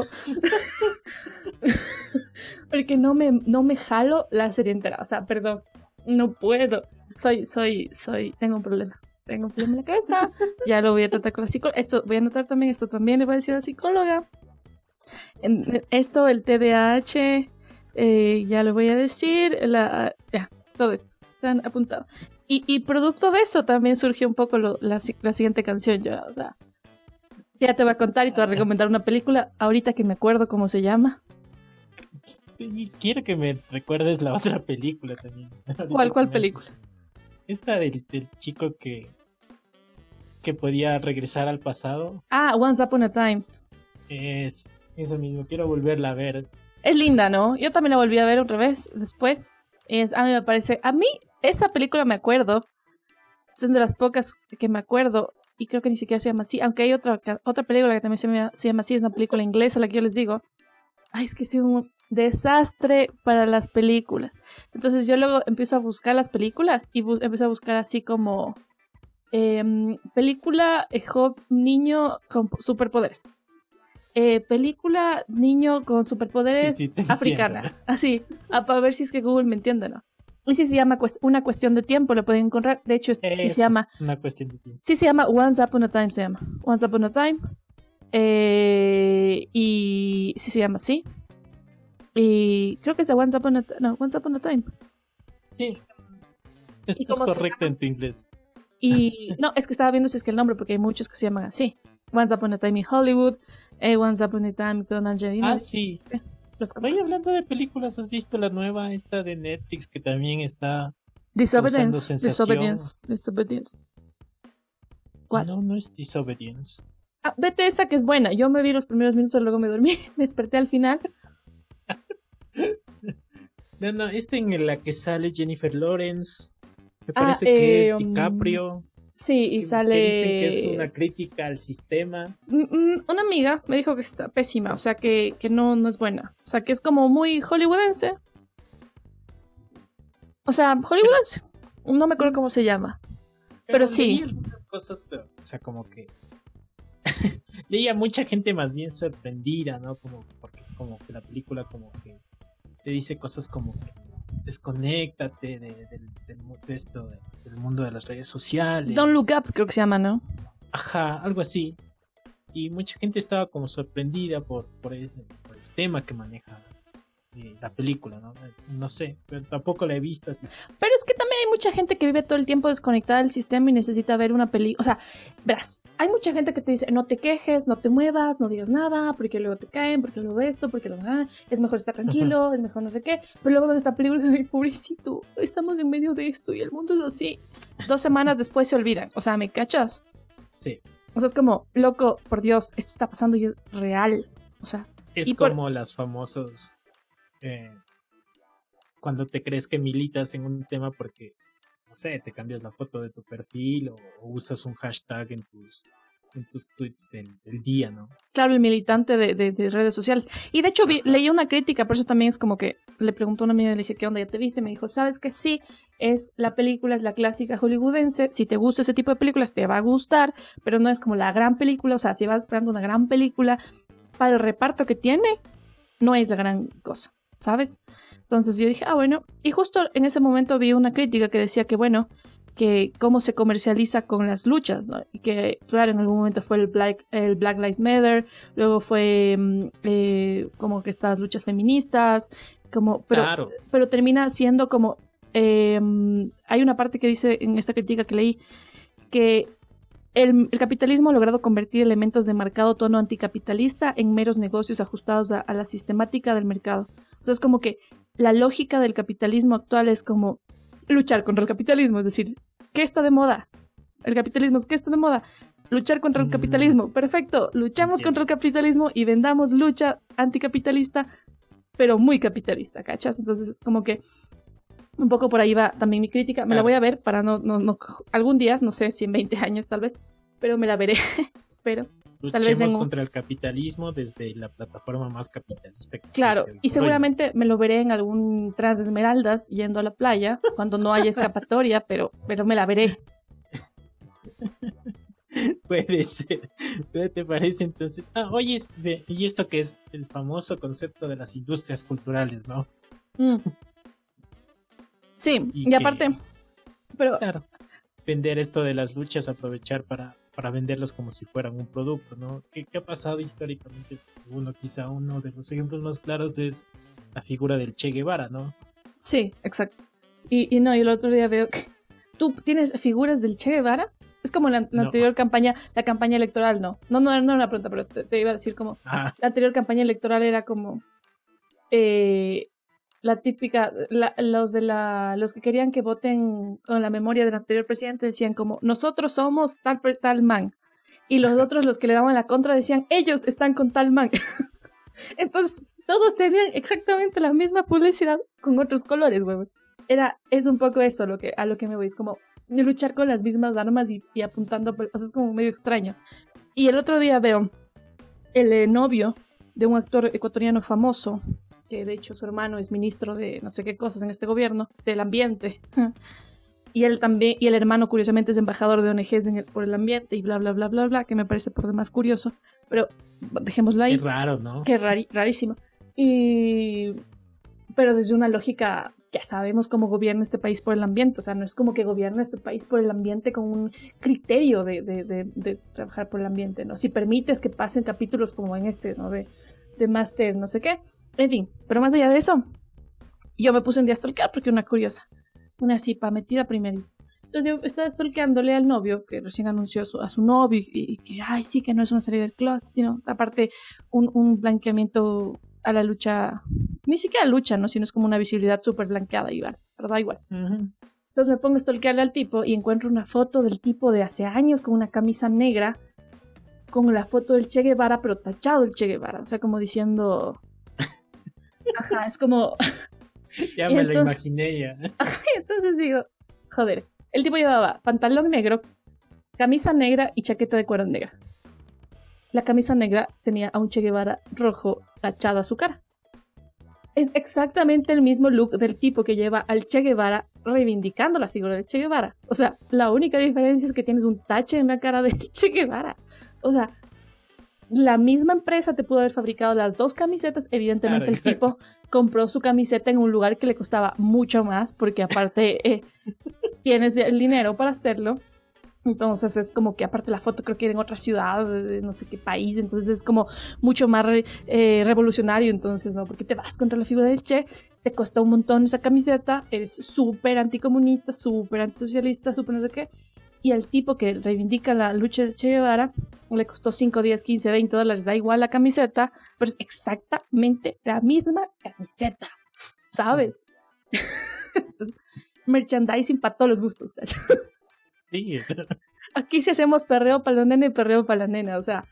Porque no me jalo la serie entera. O sea, perdón, no puedo. Tengo un problema. Tengo un problema en la cabeza. Ya lo voy a tratar con la psicóloga. Esto también le voy a decir a la psicóloga. Esto, el TDAH, ya le voy a decir. Ya, todo esto. Están apuntado. Y producto de eso también surgió un poco la siguiente canción. Yo, o sea, ya te voy a contar y te voy a recomendar una película. Ahorita que me acuerdo cómo se llama. Y quiero que me recuerdes la otra película también. ¿Cuál película? Esta del chico que podía regresar al pasado. Ah, Once Upon a Time. Es eso mismo, quiero volverla a ver. Es linda, ¿no? Yo también la volví a ver otra vez después. A mí me parece... A mí, esa película me acuerdo. Es de las pocas que me acuerdo. Y creo que ni siquiera se llama así. Aunque hay otra película que también se llama así. Es una película inglesa, la que yo les digo. Ay, es que soy un desastre para las películas. Entonces yo luego empiezo a buscar las películas. Y empiezo a buscar así como... película niño con superpoderes. Película niño con superpoderes Sí, africana. entiendo. Así, para ver si es que Google me entiende, ¿no? Y si se llama Una cuestión de tiempo, lo pueden encontrar. De hecho, sí se llama... Una cuestión de tiempo. Sí se llama Once Upon a Time, se llama. Once Upon a Time. Y sí se llama así. Y creo que es de Once Upon a Time. Sí. ¿Y Esto es cómo se correcto en tu inglés. Y no, es que estaba viendo si es que el nombre, porque hay muchos que se llaman así. Once Upon a Time in Hollywood, Once Upon a Time con Angelina. Ah, sí. Oye, hablando de películas, ¿has visto la nueva esta de Netflix que también está causando sensación? Disobedience. ¿Cuál? No es Disobedience. Ah, vete esa que es buena. Yo me vi los primeros minutos, luego me dormí, me desperté al final. No, en la que sale Jennifer Lawrence. Me parece que es DiCaprio. Sí, y sale... Que dicen que es una crítica al sistema. Una amiga me dijo que está pésima, o sea, que no es buena. O sea, que es como muy hollywoodense. O sea, hollywoodense. No me acuerdo cómo se llama. Pero sí. Leí algunas cosas, o sea, como que... leía mucha gente más bien sorprendida, ¿no? Porque como que la película como que te dice cosas como que desconéctate de esto, del mundo de las redes sociales. Don't Look Up creo que se llama, ¿no? Ajá, algo así. Y mucha gente estaba como sorprendida por el tema que maneja la película, ¿no? No sé, pero tampoco la he visto así. Pero es que también hay mucha gente que vive todo el tiempo desconectada del sistema y necesita ver una película. O sea, verás, hay mucha gente que te dice, no te quejes, no te muevas, no digas nada, porque luego te caen, porque luego esto, porque luego es mejor estar tranquilo, es mejor no sé qué. Pero luego ven esta película y, ay, pobrecito, estamos en medio de esto y el mundo es así. 2 semanas después se olvidan. O sea, ¿me cachas? Sí. O sea, es como, loco, por Dios, esto está pasando y es real. O sea, es como las famosas... cuando te crees que militas en un tema porque, no sé, te cambias la foto de tu perfil o usas un hashtag en tus tweets del día, ¿no? Claro, el militante de redes sociales. Y de hecho leí una crítica, por eso también es como que le preguntó a una amiga, le dije, ¿qué onda? ¿Ya te viste? Me dijo, ¿sabes que sí? La película es la clásica hollywoodense. Si te gusta ese tipo de películas, te va a gustar, pero no es como la gran película. O sea, si vas esperando una gran película, para el reparto que tiene, no es la gran cosa, ¿sabes? Entonces yo dije, bueno, y justo en ese momento vi una crítica que decía que, bueno, que cómo se comercializa con las luchas, ¿no? Y que, claro, en algún momento fue el Black Lives Matter, luego fue como que estas luchas feministas, Claro. pero termina siendo como, hay una parte que dice en esta crítica que leí, que el capitalismo ha logrado convertir elementos de marcado tono anticapitalista en meros negocios ajustados a la sistemática del mercado. O sea, es como que la lógica del capitalismo actual es como luchar contra el capitalismo, es decir, ¿qué está de moda? El capitalismo, ¿qué está de moda? luchar contra el capitalismo. Perfecto, luchamos contra el capitalismo y vendamos lucha anticapitalista, pero muy capitalista, ¿cachas? Entonces es como que un poco por ahí va también mi crítica. Me la voy a ver para no algún día, no sé si en 20 años tal vez, pero me la veré, espero. Tal vez contra el capitalismo desde la plataforma más capitalista que claro, existe. y seguramente me lo veré en algún Trans Esmeraldas yendo a la playa cuando no haya escapatoria, pero me la veré. Puede ser. ¿Te parece entonces? Oye, y esto que es el famoso concepto de las industrias culturales, ¿no? Sí, y aparte, pero claro, vender esto de las luchas, aprovechar para venderlos como si fueran un producto, ¿no? ¿Qué ha pasado históricamente? Quizá uno de los ejemplos más claros es la figura del Che Guevara, ¿no? Sí, exacto. Y no, y el otro día veo que tú tienes figuras del Che Guevara. Es como la anterior campaña, la campaña electoral, no era una pregunta, pero te iba a decir como la anterior campaña electoral era como la típica, los que querían que voten con la memoria del anterior presidente decían como nosotros somos tal man, y los otros, los que le daban la contra, decían ellos están con tal man. Entonces todos tenían exactamente la misma publicidad con otros colores, güey. Es un poco eso a lo que me voy, es como luchar con las mismas armas y apuntando, o sea, es como medio extraño. Y el otro día veo el novio de un actor ecuatoriano famoso, que de hecho su hermano es ministro de no sé qué cosas en este gobierno, del ambiente. Y él también, y el hermano curiosamente es embajador de ONGs por el ambiente y bla, bla, bla, bla, bla, que me parece por demás curioso. Pero dejémoslo ahí. Qué raro, ¿no? Qué rarísimo. Pero desde una lógica, ya sabemos cómo gobierna este país por el ambiente. O sea, no es como que gobierna este país por el ambiente con un criterio de trabajar por el ambiente, ¿no? Si permites que pasen capítulos como en este, ¿no? De máster, no sé qué. En fin, pero más allá de eso, yo me puse un día a stalkear porque una curiosa. Una cipa metida primerito. Entonces yo estaba stalkeándole al novio, que recién anunció a su novio, y que, ay, sí, que no es una salida del closet, sino aparte un blanqueamiento a la lucha, ni siquiera lucha, ¿no? Sino es como una visibilidad súper blanqueada, igual, pero da igual. Entonces me pongo a stalkearle al tipo y encuentro una foto del tipo de hace años con una camisa negra, con la foto del Che Guevara, pero tachado el Che Guevara, o sea, como diciendo... Ajá, es como... Ya me lo imaginé ya. Entonces digo, joder, el tipo llevaba pantalón negro, camisa negra y chaqueta de cuero negra. La camisa negra tenía a un Che Guevara rojo tachado a su cara. Es exactamente el mismo look del tipo que lleva al Che Guevara reivindicando la figura del Che Guevara. O sea, la única diferencia es que tienes un tache en la cara del Che Guevara. O sea, la misma empresa te pudo haber fabricado las dos camisetas. Evidentemente el tipo compró su camiseta en un lugar que le costaba mucho más, porque aparte tienes el dinero para hacerlo. Entonces es como que aparte la foto creo que era en otra ciudad, de no sé qué país, entonces es como mucho más revolucionario, entonces, ¿no? Porque te vas contra la figura del Che, te costó un montón esa camiseta, eres súper anticomunista, súper antisocialista, súper no sé qué, y al tipo que reivindica la lucha del Che Guevara le costó 5, 10, 15, $20, da igual la camiseta, pero es exactamente la misma camiseta, ¿sabes? Entonces, merchandising para todos los gustos, ¿cachai? Sí. Aquí sí hacemos perreo para la nena y perreo para la nena, o sea.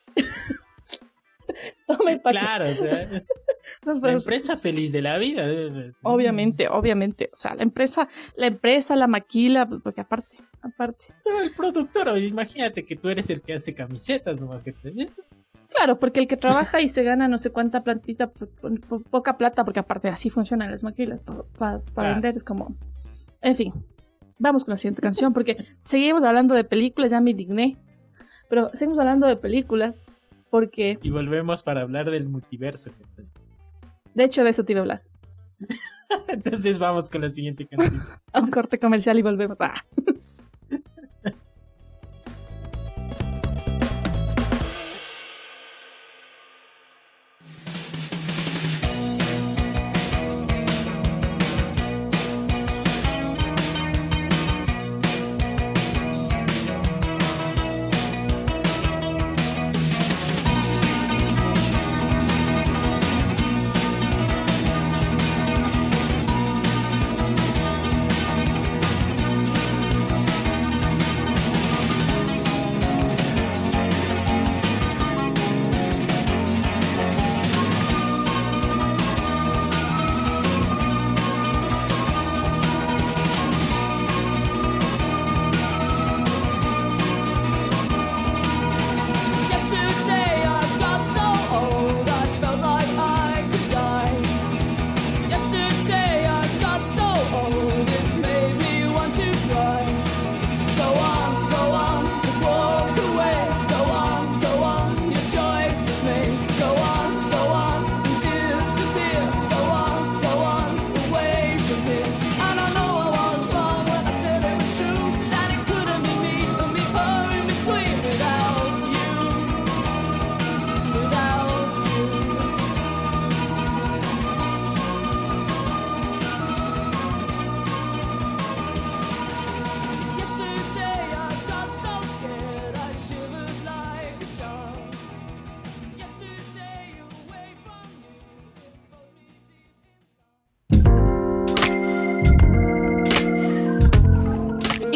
Claro, o sea. La empresa feliz de la vida. Obviamente. O sea, la empresa, la maquila, porque aparte. El productor, imagínate que tú eres el que hace camisetas nomás que te... Claro, porque el que trabaja y se gana no sé cuánta plantita, por poca plata, porque aparte así funcionan las maquilas, para vender, es como. En fin. Vamos con la siguiente canción, porque seguimos hablando de películas, ya me indigné. Pero seguimos hablando de películas, porque... Y volvemos para hablar del multiverso. De hecho, de eso te iba a hablar. Entonces vamos con la siguiente canción. A un corte comercial y volvemos.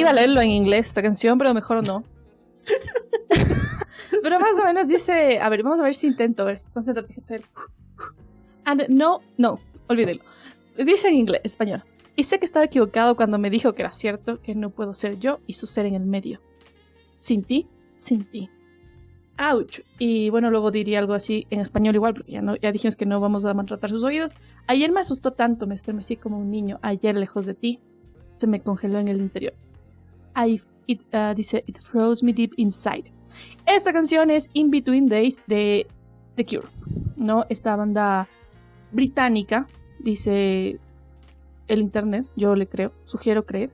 iba a leerlo en inglés esta canción, pero mejor no. Pero más o menos dice, a ver, vamos a ver si intento, a ver, concéntrate. And no, olvídelo. Dice en inglés, español. Y sé que estaba equivocado cuando me dijo que era cierto, que no puedo ser yo y su ser en el medio. Sin ti. Ouch. Y bueno, luego diría algo así en español igual, porque ya dijimos que no vamos a maltratar sus oídos. Ayer me asustó tanto, me estremecí como un niño. Ayer lejos de ti, se me congeló en el interior. Dice, it froze me deep inside. Esta canción es In Between Days de The Cure, ¿no? Esta banda británica, dice el internet, yo le creo, sugiero creer.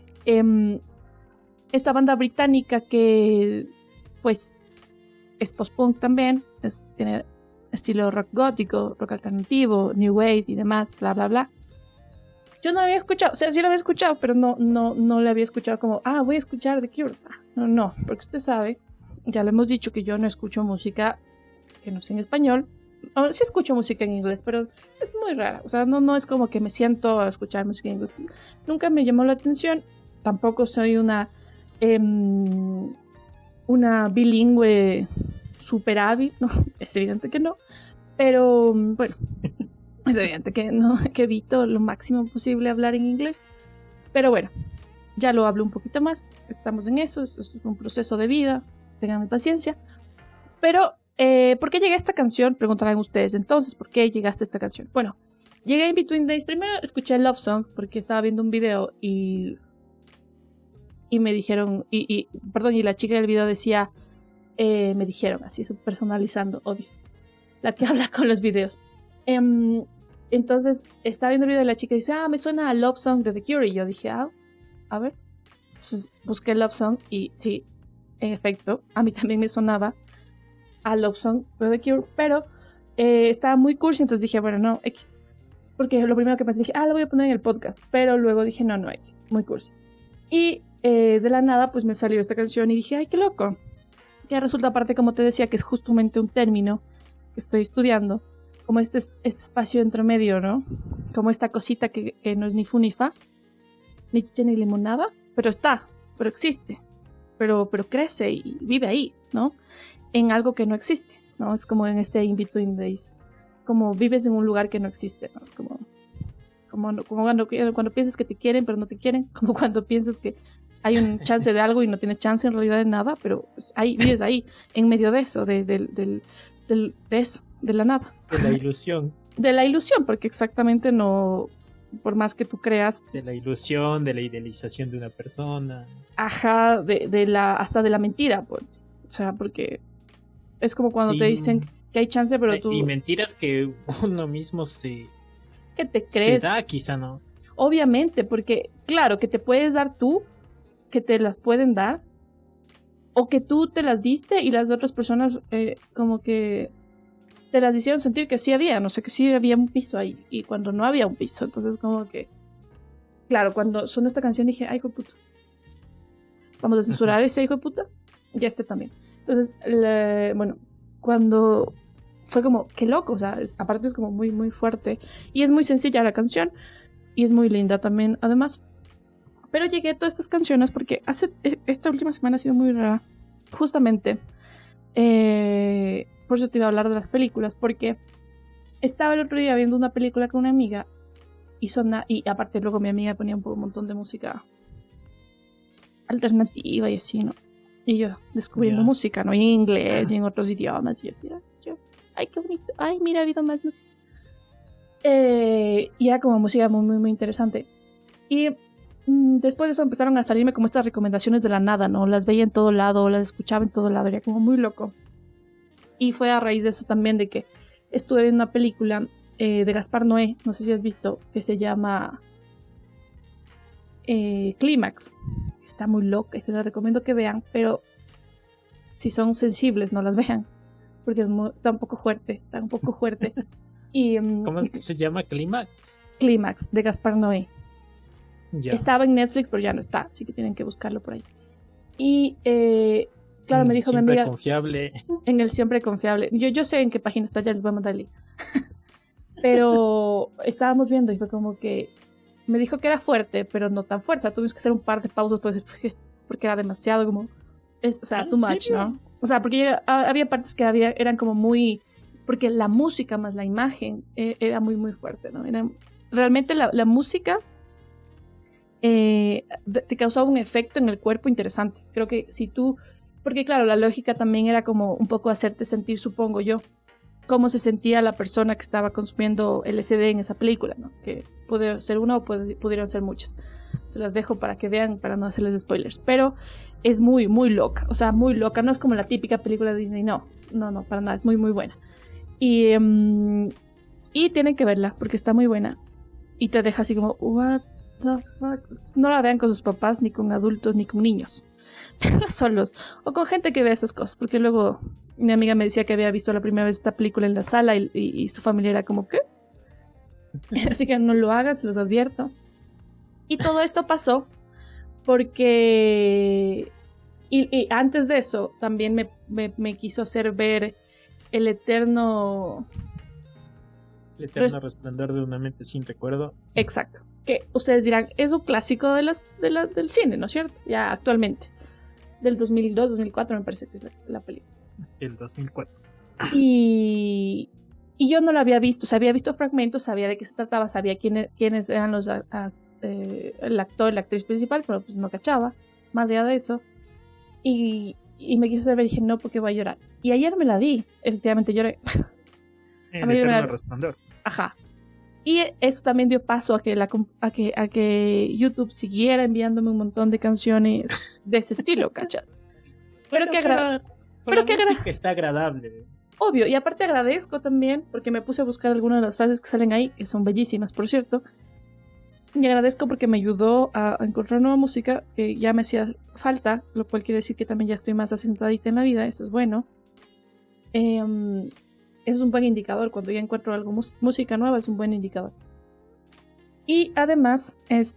Esta banda británica que, pues, es post-punk también, tiene estilo rock gótico, rock alternativo, new wave y demás, bla, bla, bla. Yo no lo había escuchado, o sea, sí lo había escuchado, pero no le había escuchado como, voy a escuchar The Cure. No, porque usted sabe, ya le hemos dicho que yo no escucho música que no sea en español. Sí escucho música en inglés, pero es muy rara. O sea, no es como que me siento a escuchar música en inglés. Nunca me llamó la atención. Tampoco soy una bilingüe súper hábil, ¿no? Es evidente que no. Pero bueno, es evidente que no, que evito lo máximo posible hablar en inglés. Pero bueno, ya lo hablo un poquito más. Estamos en eso. Esto es un proceso de vida. Ténganme paciencia. Pero ¿por qué llegué a esta canción? Preguntarán ustedes entonces, ¿por qué llegaste a esta canción? Bueno, llegué en Between Days. Primero escuché Love Song porque estaba viendo un video y me dijeron, y la chica del video decía, me dijeron, así personalizando, obvio, la que habla con los videos. Entonces estaba viendo el video de la chica y dice, me suena a Love Song de The Cure. Y yo dije, a ver. Entonces busqué Love Song y sí, en efecto, a mí también me sonaba a Love Song de The Cure, pero estaba muy cursi, entonces dije, bueno, no, X. Porque lo primero que pensé, dije, lo voy a poner en el podcast, pero luego dije, no, X, muy cursi. Y de la nada, pues me salió esta canción y dije, ay, qué loco. Que resulta, aparte, como te decía, que es justamente un término que estoy estudiando, como este espacio entre medio, ¿no? Como esta cosita que no es ni fu ni fa, ni chicha ni limonada, pero existe, pero crece y vive ahí, ¿no? En algo que no existe, ¿no? Es como en este In Between Days, como vives en un lugar que no existe, ¿no? Es como cuando piensas que te quieren pero no te quieren, como cuando piensas que hay un chance de algo y no tienes chance en realidad de nada, pero pues ahí vives ahí, en medio de eso, de eso, de la nada. De la ilusión. De la ilusión, porque exactamente no, por más que tú creas. De la ilusión, de la idealización de una persona. Ajá, hasta de la mentira, pues. O sea, porque es como cuando te dicen que hay chance, pero tú... Y mentiras que uno mismo que te crees. Se da, quizá, ¿no? Obviamente, porque, claro, que te puedes dar tú, que te las pueden dar, o que tú te las diste y las otras personas como que te las hicieron sentir que sí había, no sé, que sí había un piso ahí, y cuando no había un piso, entonces como que... Claro, cuando sonó esta canción dije, ay, hijo de puta, vamos a censurar ese hijo de puta, y este también. Entonces, bueno, cuando fue como, qué loco, o sea, aparte es como muy, muy fuerte, y es muy sencilla la canción, y es muy linda también, además. Pero llegué a todas estas canciones porque esta última semana ha sido muy rara, justamente, por eso te iba a hablar de las películas, porque estaba el otro día viendo una película con una amiga, y aparte luego mi amiga ponía un montón de música alternativa y así, ¿no? Y yo descubriendo música, ¿no? En inglés y en otros idiomas. Y yo, ay, qué bonito. Ay, mira, ha habido más música. Y era como música muy, muy, muy interesante. Y después de eso empezaron a salirme como estas recomendaciones de la nada, ¿no? Las veía en todo lado, las escuchaba en todo lado. Era como muy loco. Y fue a raíz de eso también de que estuve viendo una película de Gaspar Noé, no sé si has visto, que se llama Clímax. Está muy loca y se las recomiendo que vean, pero si son sensibles no las vean, porque está un poco fuerte, Y, ¿cómo es que se llama? ¿Clímax? Clímax, de Gaspar Noé. Ya. Estaba en Netflix, pero ya no está, así que tienen que buscarlo por ahí. Y claro, me dijo mi amiga... Confiable. En el Siempre Confiable. Yo sé en qué página está, ya les voy a mandar el link. Pero estábamos viendo y fue como que me dijo que era fuerte, pero no tan fuerte. O sea, tuvimos que hacer un par de pausas porque era demasiado como... o sea, too much, ¿no? O sea, porque había partes que eran como muy... Porque la música más la imagen era muy, muy fuerte, ¿no? Realmente la música te causaba un efecto en el cuerpo interesante. Creo que si tú... Porque claro, la lógica también era como un poco hacerte sentir, supongo yo, cómo se sentía la persona que estaba consumiendo LSD en esa película, ¿no? Que puede ser una o pudieron ser muchas. Se las dejo para que vean, para no hacerles spoilers. Pero es muy, muy loca. O sea, muy loca. No es como la típica película de Disney. No, para nada. Es muy, muy buena. Y tienen que verla porque está muy buena. Y te deja así como, what the fuck. No la vean con sus papás, ni con adultos, ni con niños. Veanla solos. O con gente que ve esas cosas. Porque luego mi amiga me decía que había visto la primera vez esta película en la sala y su familia era como, ¿qué? Así que no lo hagan, se los advierto. Y todo esto pasó porque... Y antes de eso, también me quiso hacer ver el eterno... El eterno resplandor de una mente sin recuerdo. Exacto. Que ustedes dirán, es un clásico del cine, ¿no es cierto? Ya actualmente. Del 2002, 2004 me parece que es la película. El 2004. Y yo no lo había visto. O sea, había visto fragmentos, sabía de qué se trataba, sabía quiénes eran el actor, la actriz principal, pero pues no cachaba. Más allá de eso. Y me quiso hacer ver y dije, no, porque voy a llorar. Y ayer me la vi. Efectivamente lloré. El eterno resplandor. Ajá. Y eso también dio paso a que YouTube siguiera enviándome un montón de canciones de ese estilo, ¿cachas? Pero que está agradable. Obvio, y aparte agradezco también, porque me puse a buscar algunas de las frases que salen ahí, que son bellísimas, por cierto. Y agradezco porque me ayudó a encontrar nueva música, que ya me hacía falta, lo cual quiere decir que también ya estoy más asentadita en la vida, eso es bueno. Es un buen indicador. Cuando ya encuentro algo música nueva es un buen indicador. Y además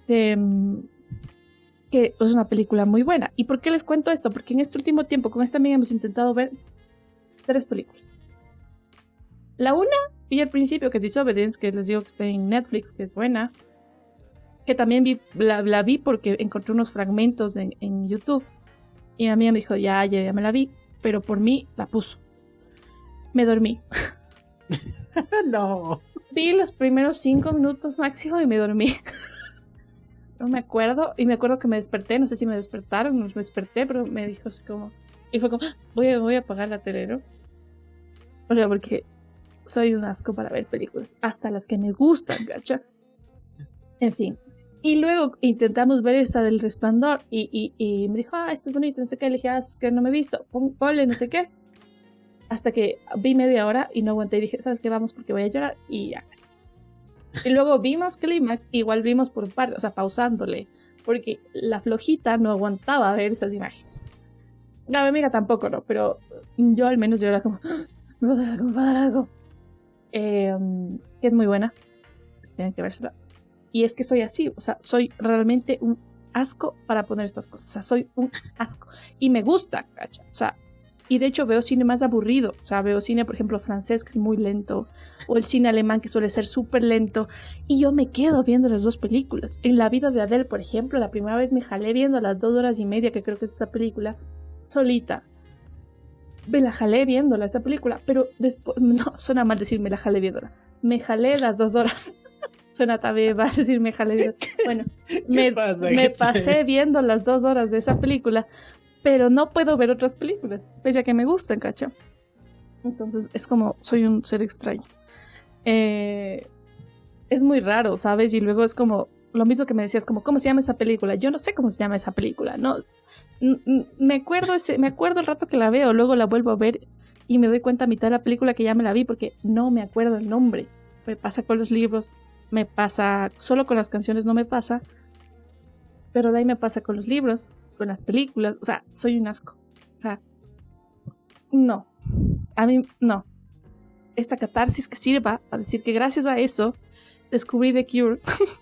que es una película muy buena. ¿Y por qué les cuento esto? Porque en este último tiempo con esta amiga hemos intentado ver 3 películas. La una vi al principio, que es Disobedience, que les digo que está en Netflix, que es buena, que también la vi porque encontré unos fragmentos en YouTube y mi amiga me dijo ya me la vi, pero por mí la puso. Me dormí. No. Vi los primeros 5 minutos máximo y me dormí. No me acuerdo. Y me acuerdo que me desperté. No sé si me despertaron. No me desperté, pero me dijo así como... Y fue como, voy a apagar la tele, ¿no? O sea, porque soy un asco para ver películas. Hasta las que me gustan, ¿cacha? En fin. Y luego intentamos ver esta del Resplandor. Y me dijo, esta es bonita, no sé qué. Le dije, es que no me he visto. Ponle, no sé qué. Hasta que vi media hora y no aguanté y dije, ¿sabes qué? Vamos porque voy a llorar y ya. Y luego vimos Clímax, igual vimos por partes, o sea, pausándole, porque la flojita no aguantaba ver esas imágenes. No, mi amiga tampoco, ¿no? Pero yo al menos yo era como, me va a dar algo, me va a dar algo. Que es muy buena. Tienen que vérsela. Y es que soy así, o sea, soy realmente un asco para poner estas cosas. O sea, soy un asco. Y me gusta, ¿cacha? O sea, y de hecho veo cine más aburrido. O sea, veo cine, por ejemplo, francés, que es muy lento. O el cine alemán, que suele ser súper lento. Y yo me quedo viendo las 2 películas. En La vida de Adele, por ejemplo, la primera vez me jalé viendo las 2 horas y media, que creo que es esa película, solita. Me la jalé viéndola, esa película. Pero después, no, suena mal decir me la jalé viéndola. Me jalé las 2 horas. Suena también mal decir me jalé viéndola. Bueno, me pasé viendo las 2 horas de esa película. Pero no puedo ver otras películas, pese a que me gustan, ¿cacha? Entonces es como, soy un ser extraño. Es muy raro, ¿sabes? Y luego es como, lo mismo que me decías, como, ¿cómo se llama esa película? Yo no sé cómo se llama esa película, ¿no? Me acuerdo el rato que la veo, luego la vuelvo a ver y me doy cuenta a mitad de la película que ya me la vi porque no me acuerdo el nombre. Me pasa con los libros, me pasa, solo con las canciones no me pasa, pero de ahí me pasa con los libros, con las películas, o sea, soy un asco. O sea, no. A mí, no. Esta catarsis que sirva a decir que gracias a eso descubrí The Cure.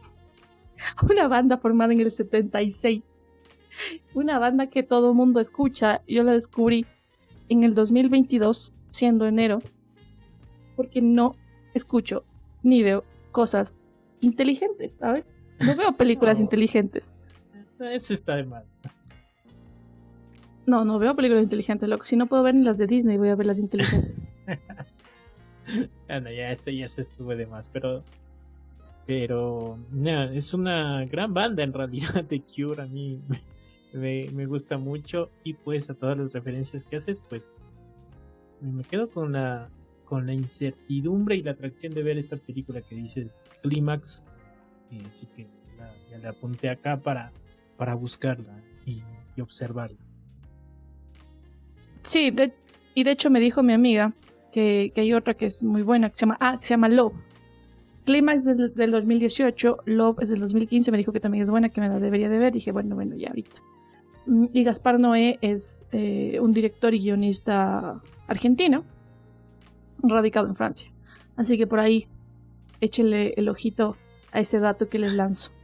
Una banda formada en el 76. Una banda que todo mundo escucha. Yo la descubrí en el 2022, siendo enero, porque no escucho ni veo cosas inteligentes, ¿sabes? No veo películas No. inteligentes. Eso está de mal. No veo películas inteligentes, loco. Si no puedo ver ni las de Disney, voy a ver las inteligentes. No, ya ya se estuvo de más, pero no, es una gran banda en realidad de Cure. A mí me gusta mucho, y pues a todas las referencias que haces, pues me quedo con la incertidumbre y la atracción de ver esta película que dices Clímax. Así que ya la apunté acá para buscarla y observarla. Sí, y de hecho me dijo mi amiga que hay otra que es muy buena, que se llama Love. Climax es del 2018, Love es del 2015, me dijo que también es buena, que me la debería de ver. Dije, bueno, ya ahorita. Y Gaspar Noé es un director y guionista argentino, radicado en Francia. Así que por ahí, échenle el ojito a ese dato que les lanzo.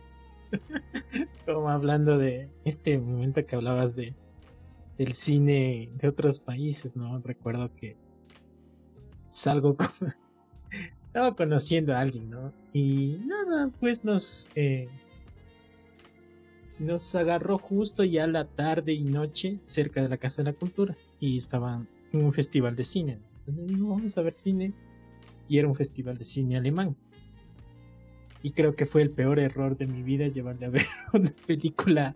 Como hablando de este momento que hablabas del cine de otros países, ¿no? Recuerdo que estaba conociendo a alguien, ¿no? Y nada, pues nos agarró justo ya la tarde y noche cerca de la Casa de la Cultura, y estaban en un festival de cine. Entonces digo, vamos a ver cine, y era un festival de cine alemán. Y creo que fue el peor error de mi vida llevarle a ver una película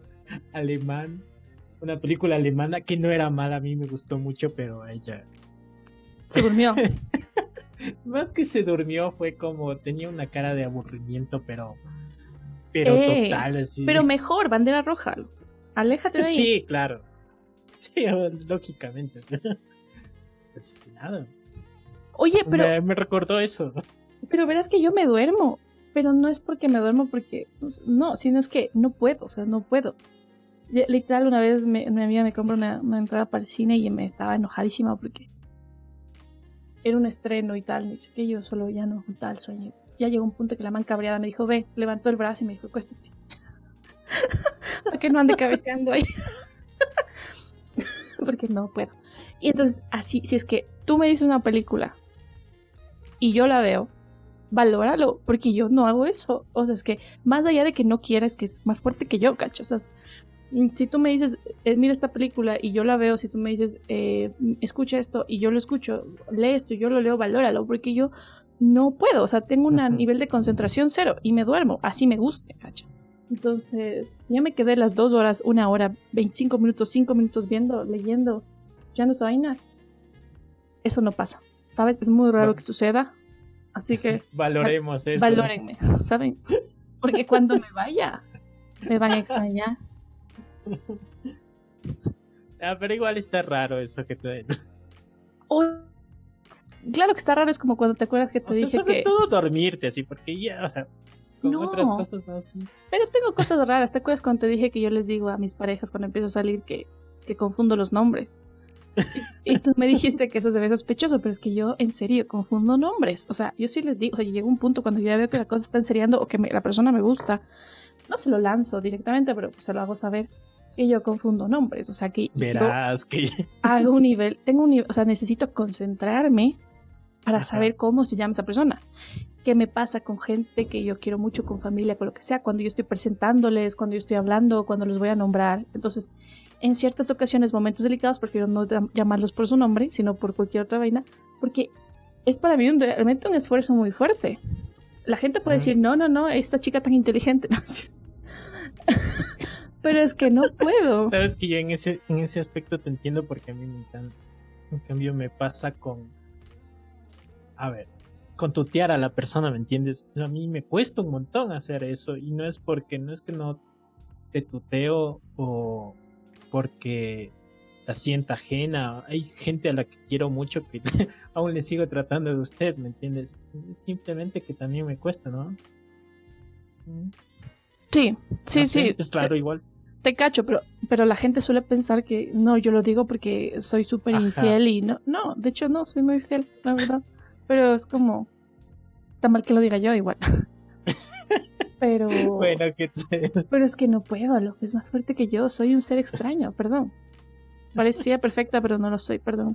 alemana que no era mala. A mí me gustó mucho, pero a ella Se durmió. más que se durmió, fue como tenía una cara de aburrimiento, pero total, así. Pero mejor, bandera roja. Aléjate de ahí. Sí, claro. Sí, lógicamente. Así que nada. Oye, pero Me recordó eso. Pero verás que yo me duermo, pero no es porque me duermo porque, pues, no, sino es que no puedo, o sea, no puedo. Literal, una vez mi amiga me compró una entrada para el cine y me estaba enojadísima porque era un estreno y tal, que yo solo ya no juntaba el sueño. Ya llegó un punto que la man cabreada me dijo, ve, levantó el brazo y me dijo, acuéstate. ¿Por qué no ande cabeceando ahí? Porque no puedo. Y entonces, así, si es que tú me dices una película y yo la veo, valóralo, porque yo no hago eso. O sea, es que más allá de que no quieras, que es más fuerte que yo, cacho. O sea, si tú me dices, mira esta película y yo la veo, si tú me dices, escucha esto y yo lo escucho, lee esto y yo lo leo, valóralo, porque yo no puedo. O sea, tengo un nivel de concentración cero y me duermo, así me guste, cacho. Entonces, si yo me quedé las 2 horas, 1 hora, 25 minutos, 5 minutos viendo, leyendo, escuchando esa vaina, eso no pasa, ¿sabes? Es muy raro que suceda. Así que valoremos eso. Valórenme, ¿saben? Porque cuando me vaya, me van a extrañar. Pero igual está raro eso que te... Claro que está raro, es como cuando te acuerdas que te dije sobre que... todo dormirte así, porque ya, o sea, con otras cosas no así. Pero tengo cosas raras, ¿te acuerdas cuando te dije que yo les digo a mis parejas cuando empiezo a salir que confundo los nombres? Y tú me dijiste que eso se ve sospechoso, pero es que yo en serio confundo nombres. O sea, yo sí les digo, o sea, llega un punto cuando yo ya veo que la cosa está enseriando o que la persona me gusta, no se lo lanzo directamente, pero se lo hago saber que yo confundo nombres. O sea, que verás que hago un nivel, o sea, necesito concentrarme para saber cómo se llama esa persona. ¿Qué me pasa con gente que yo quiero mucho, con familia, con lo que sea? Cuando yo estoy presentándoles, cuando yo estoy hablando, cuando los voy a nombrar. Entonces, en ciertas ocasiones, momentos delicados, prefiero no llamarlos por su nombre, sino por cualquier otra vaina, porque es para mí realmente un esfuerzo muy fuerte. La gente puede decir, no, esta chica tan inteligente. Pero es que no puedo. Sabes que yo en ese aspecto te entiendo, porque a mí me encanta. En cambio, me pasa con tutear a la persona, ¿me entiendes? A mí me cuesta un montón hacer eso, y no es que no te tuteo o porque la sienta ajena. Hay gente a la que quiero mucho que aún le sigo tratando de usted, ¿me entiendes? Simplemente que también me cuesta, ¿no? Sí. Es claro, igual. Te cacho, pero la gente suele pensar que no, yo lo digo porque soy súper infiel y no, de hecho no, soy muy fiel, la verdad. Pero es como, está mal que lo diga yo igual. Pero bueno, pero es que no puedo, lo que es más fuerte que yo, soy un ser extraño, perdón. Parecía perfecta, pero no lo soy, perdón.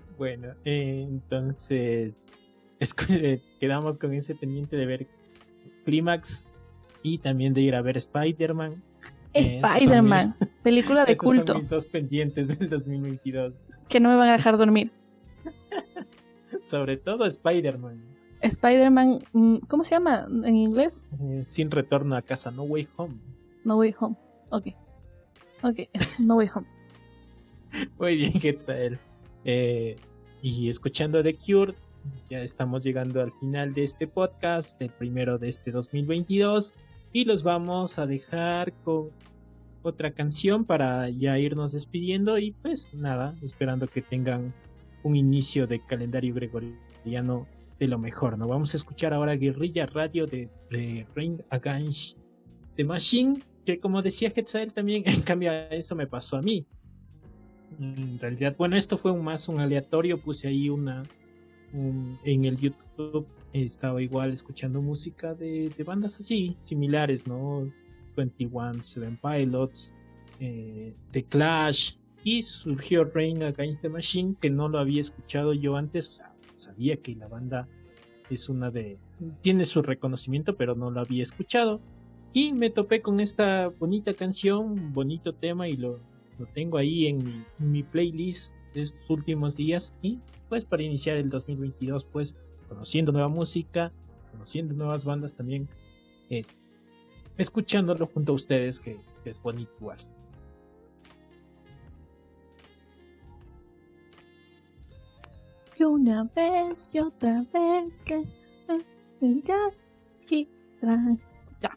Bueno, entonces quedamos con ese pendiente de ver Clímax y también de ir a ver Spider-Man. Spider-Man, película de esos culto. son mis dos pendientes del 2022. Que no me van a dejar dormir. Sobre todo Spider-Man. Spider-Man, ¿cómo se llama en inglés? Sin retorno a casa, No Way Home. No Way Home. Ok, es No Way Home. Muy bien, Quetzal. Y escuchando The Cure, ya estamos llegando al final de este podcast, el primero de este 2022, y los vamos a dejar con otra canción para ya irnos despidiendo y pues nada, esperando que tengan un inicio de calendario gregoriano de lo mejor, ¿no? Vamos a escuchar ahora Guerrilla Radio de Rage Against the Machine, que como decía Quetzal también, en cambio eso me pasó a mí. En realidad, bueno, esto fue más un aleatorio, puse ahí en el YouTube, estaba igual escuchando música de bandas así, similares, ¿no? 21 Seven Pilots, The Clash, y surgió Rage Against the Machine, que no lo había escuchado yo antes, o sea, sabía que la banda es tiene su reconocimiento, pero no lo había escuchado, y me topé con esta bonita canción, bonito tema, y lo tengo ahí en mi playlist de estos últimos días, y pues para iniciar el 2022 pues conociendo nueva música, conociendo nuevas bandas también, escuchándolo junto a ustedes, que es bonito igual. Y una vez y otra vez ya.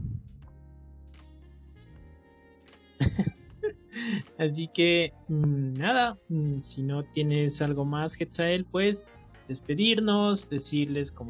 Así que nada, si no tienes algo más, Quetzal, pues despedirnos, decirles como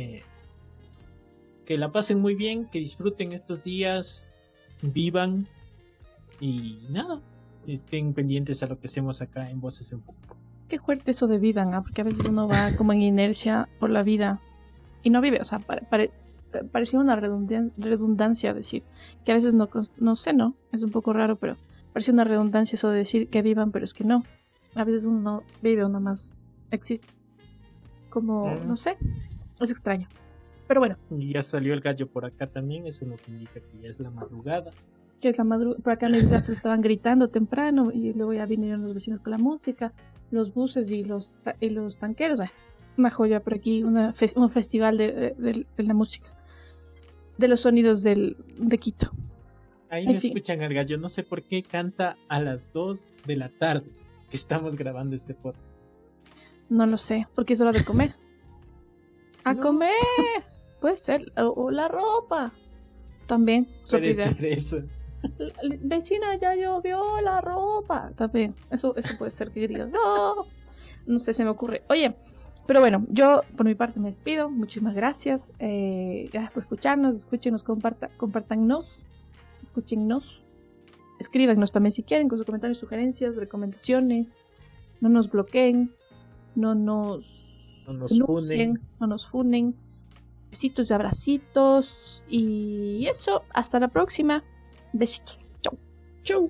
que la pasen muy bien, que disfruten estos días, vivan y nada, estén pendientes a lo que hacemos acá en Voces en Poco. Qué fuerte eso de vivan, porque a veces uno va como en inercia por la vida y no vive, o sea, parecía una redundancia decir que a veces no sé, ¿no? Es un poco raro, pero parece una redundancia eso de decir que vivan, pero es que no. A veces uno no vive, uno más existe. Como, no sé, es extraño. Pero bueno. Y ya salió el gallo por acá también, eso nos indica que ya es la madrugada. Que es la madrugada. Por acá mis gatos estaban gritando temprano y luego ya vinieron los vecinos con la música, los buses y los tanqueros. Una joya por aquí, un festival de la música. De los sonidos de Quito. Ahí me escuchan al gallo, no sé por qué canta a las 2 de la tarde que estamos grabando este podcast. No lo sé, porque es hora de comer. ¡A comer! Puede ser, o la ropa. También. Puede ser eso. Vecina, ya llovió la ropa. También, eso puede ser que diga. No sé, se me ocurre. Oye, pero bueno, yo por mi parte me despido. Muchísimas gracias. Gracias por escucharnos, escúchenos, compártannos. Escúchennos, escríbanos también si quieren con sus comentarios, sugerencias, recomendaciones. No nos bloqueen, no nos funen. Besitos y abracitos. Y eso, hasta la próxima. Besitos. Chau. Chau.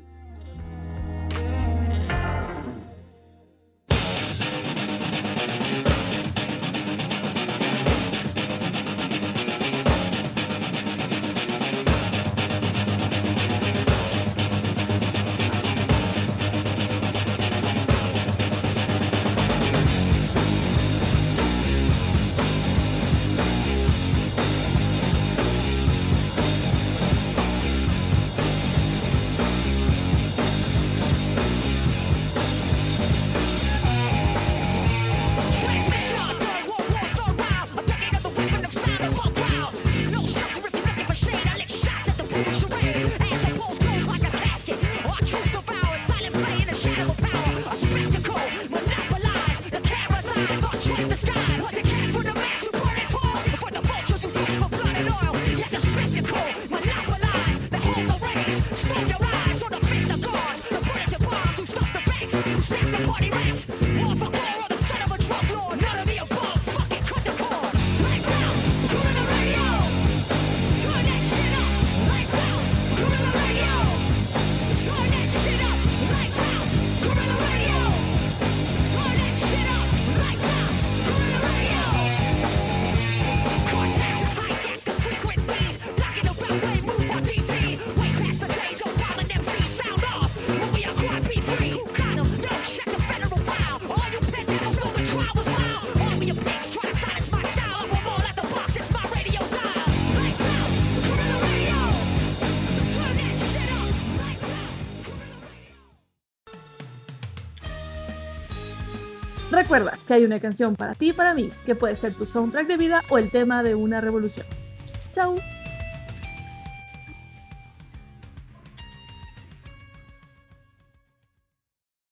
Recuerda que hay una canción para ti y para mí, que puede ser tu soundtrack de vida o el tema de una revolución. ¡Chao!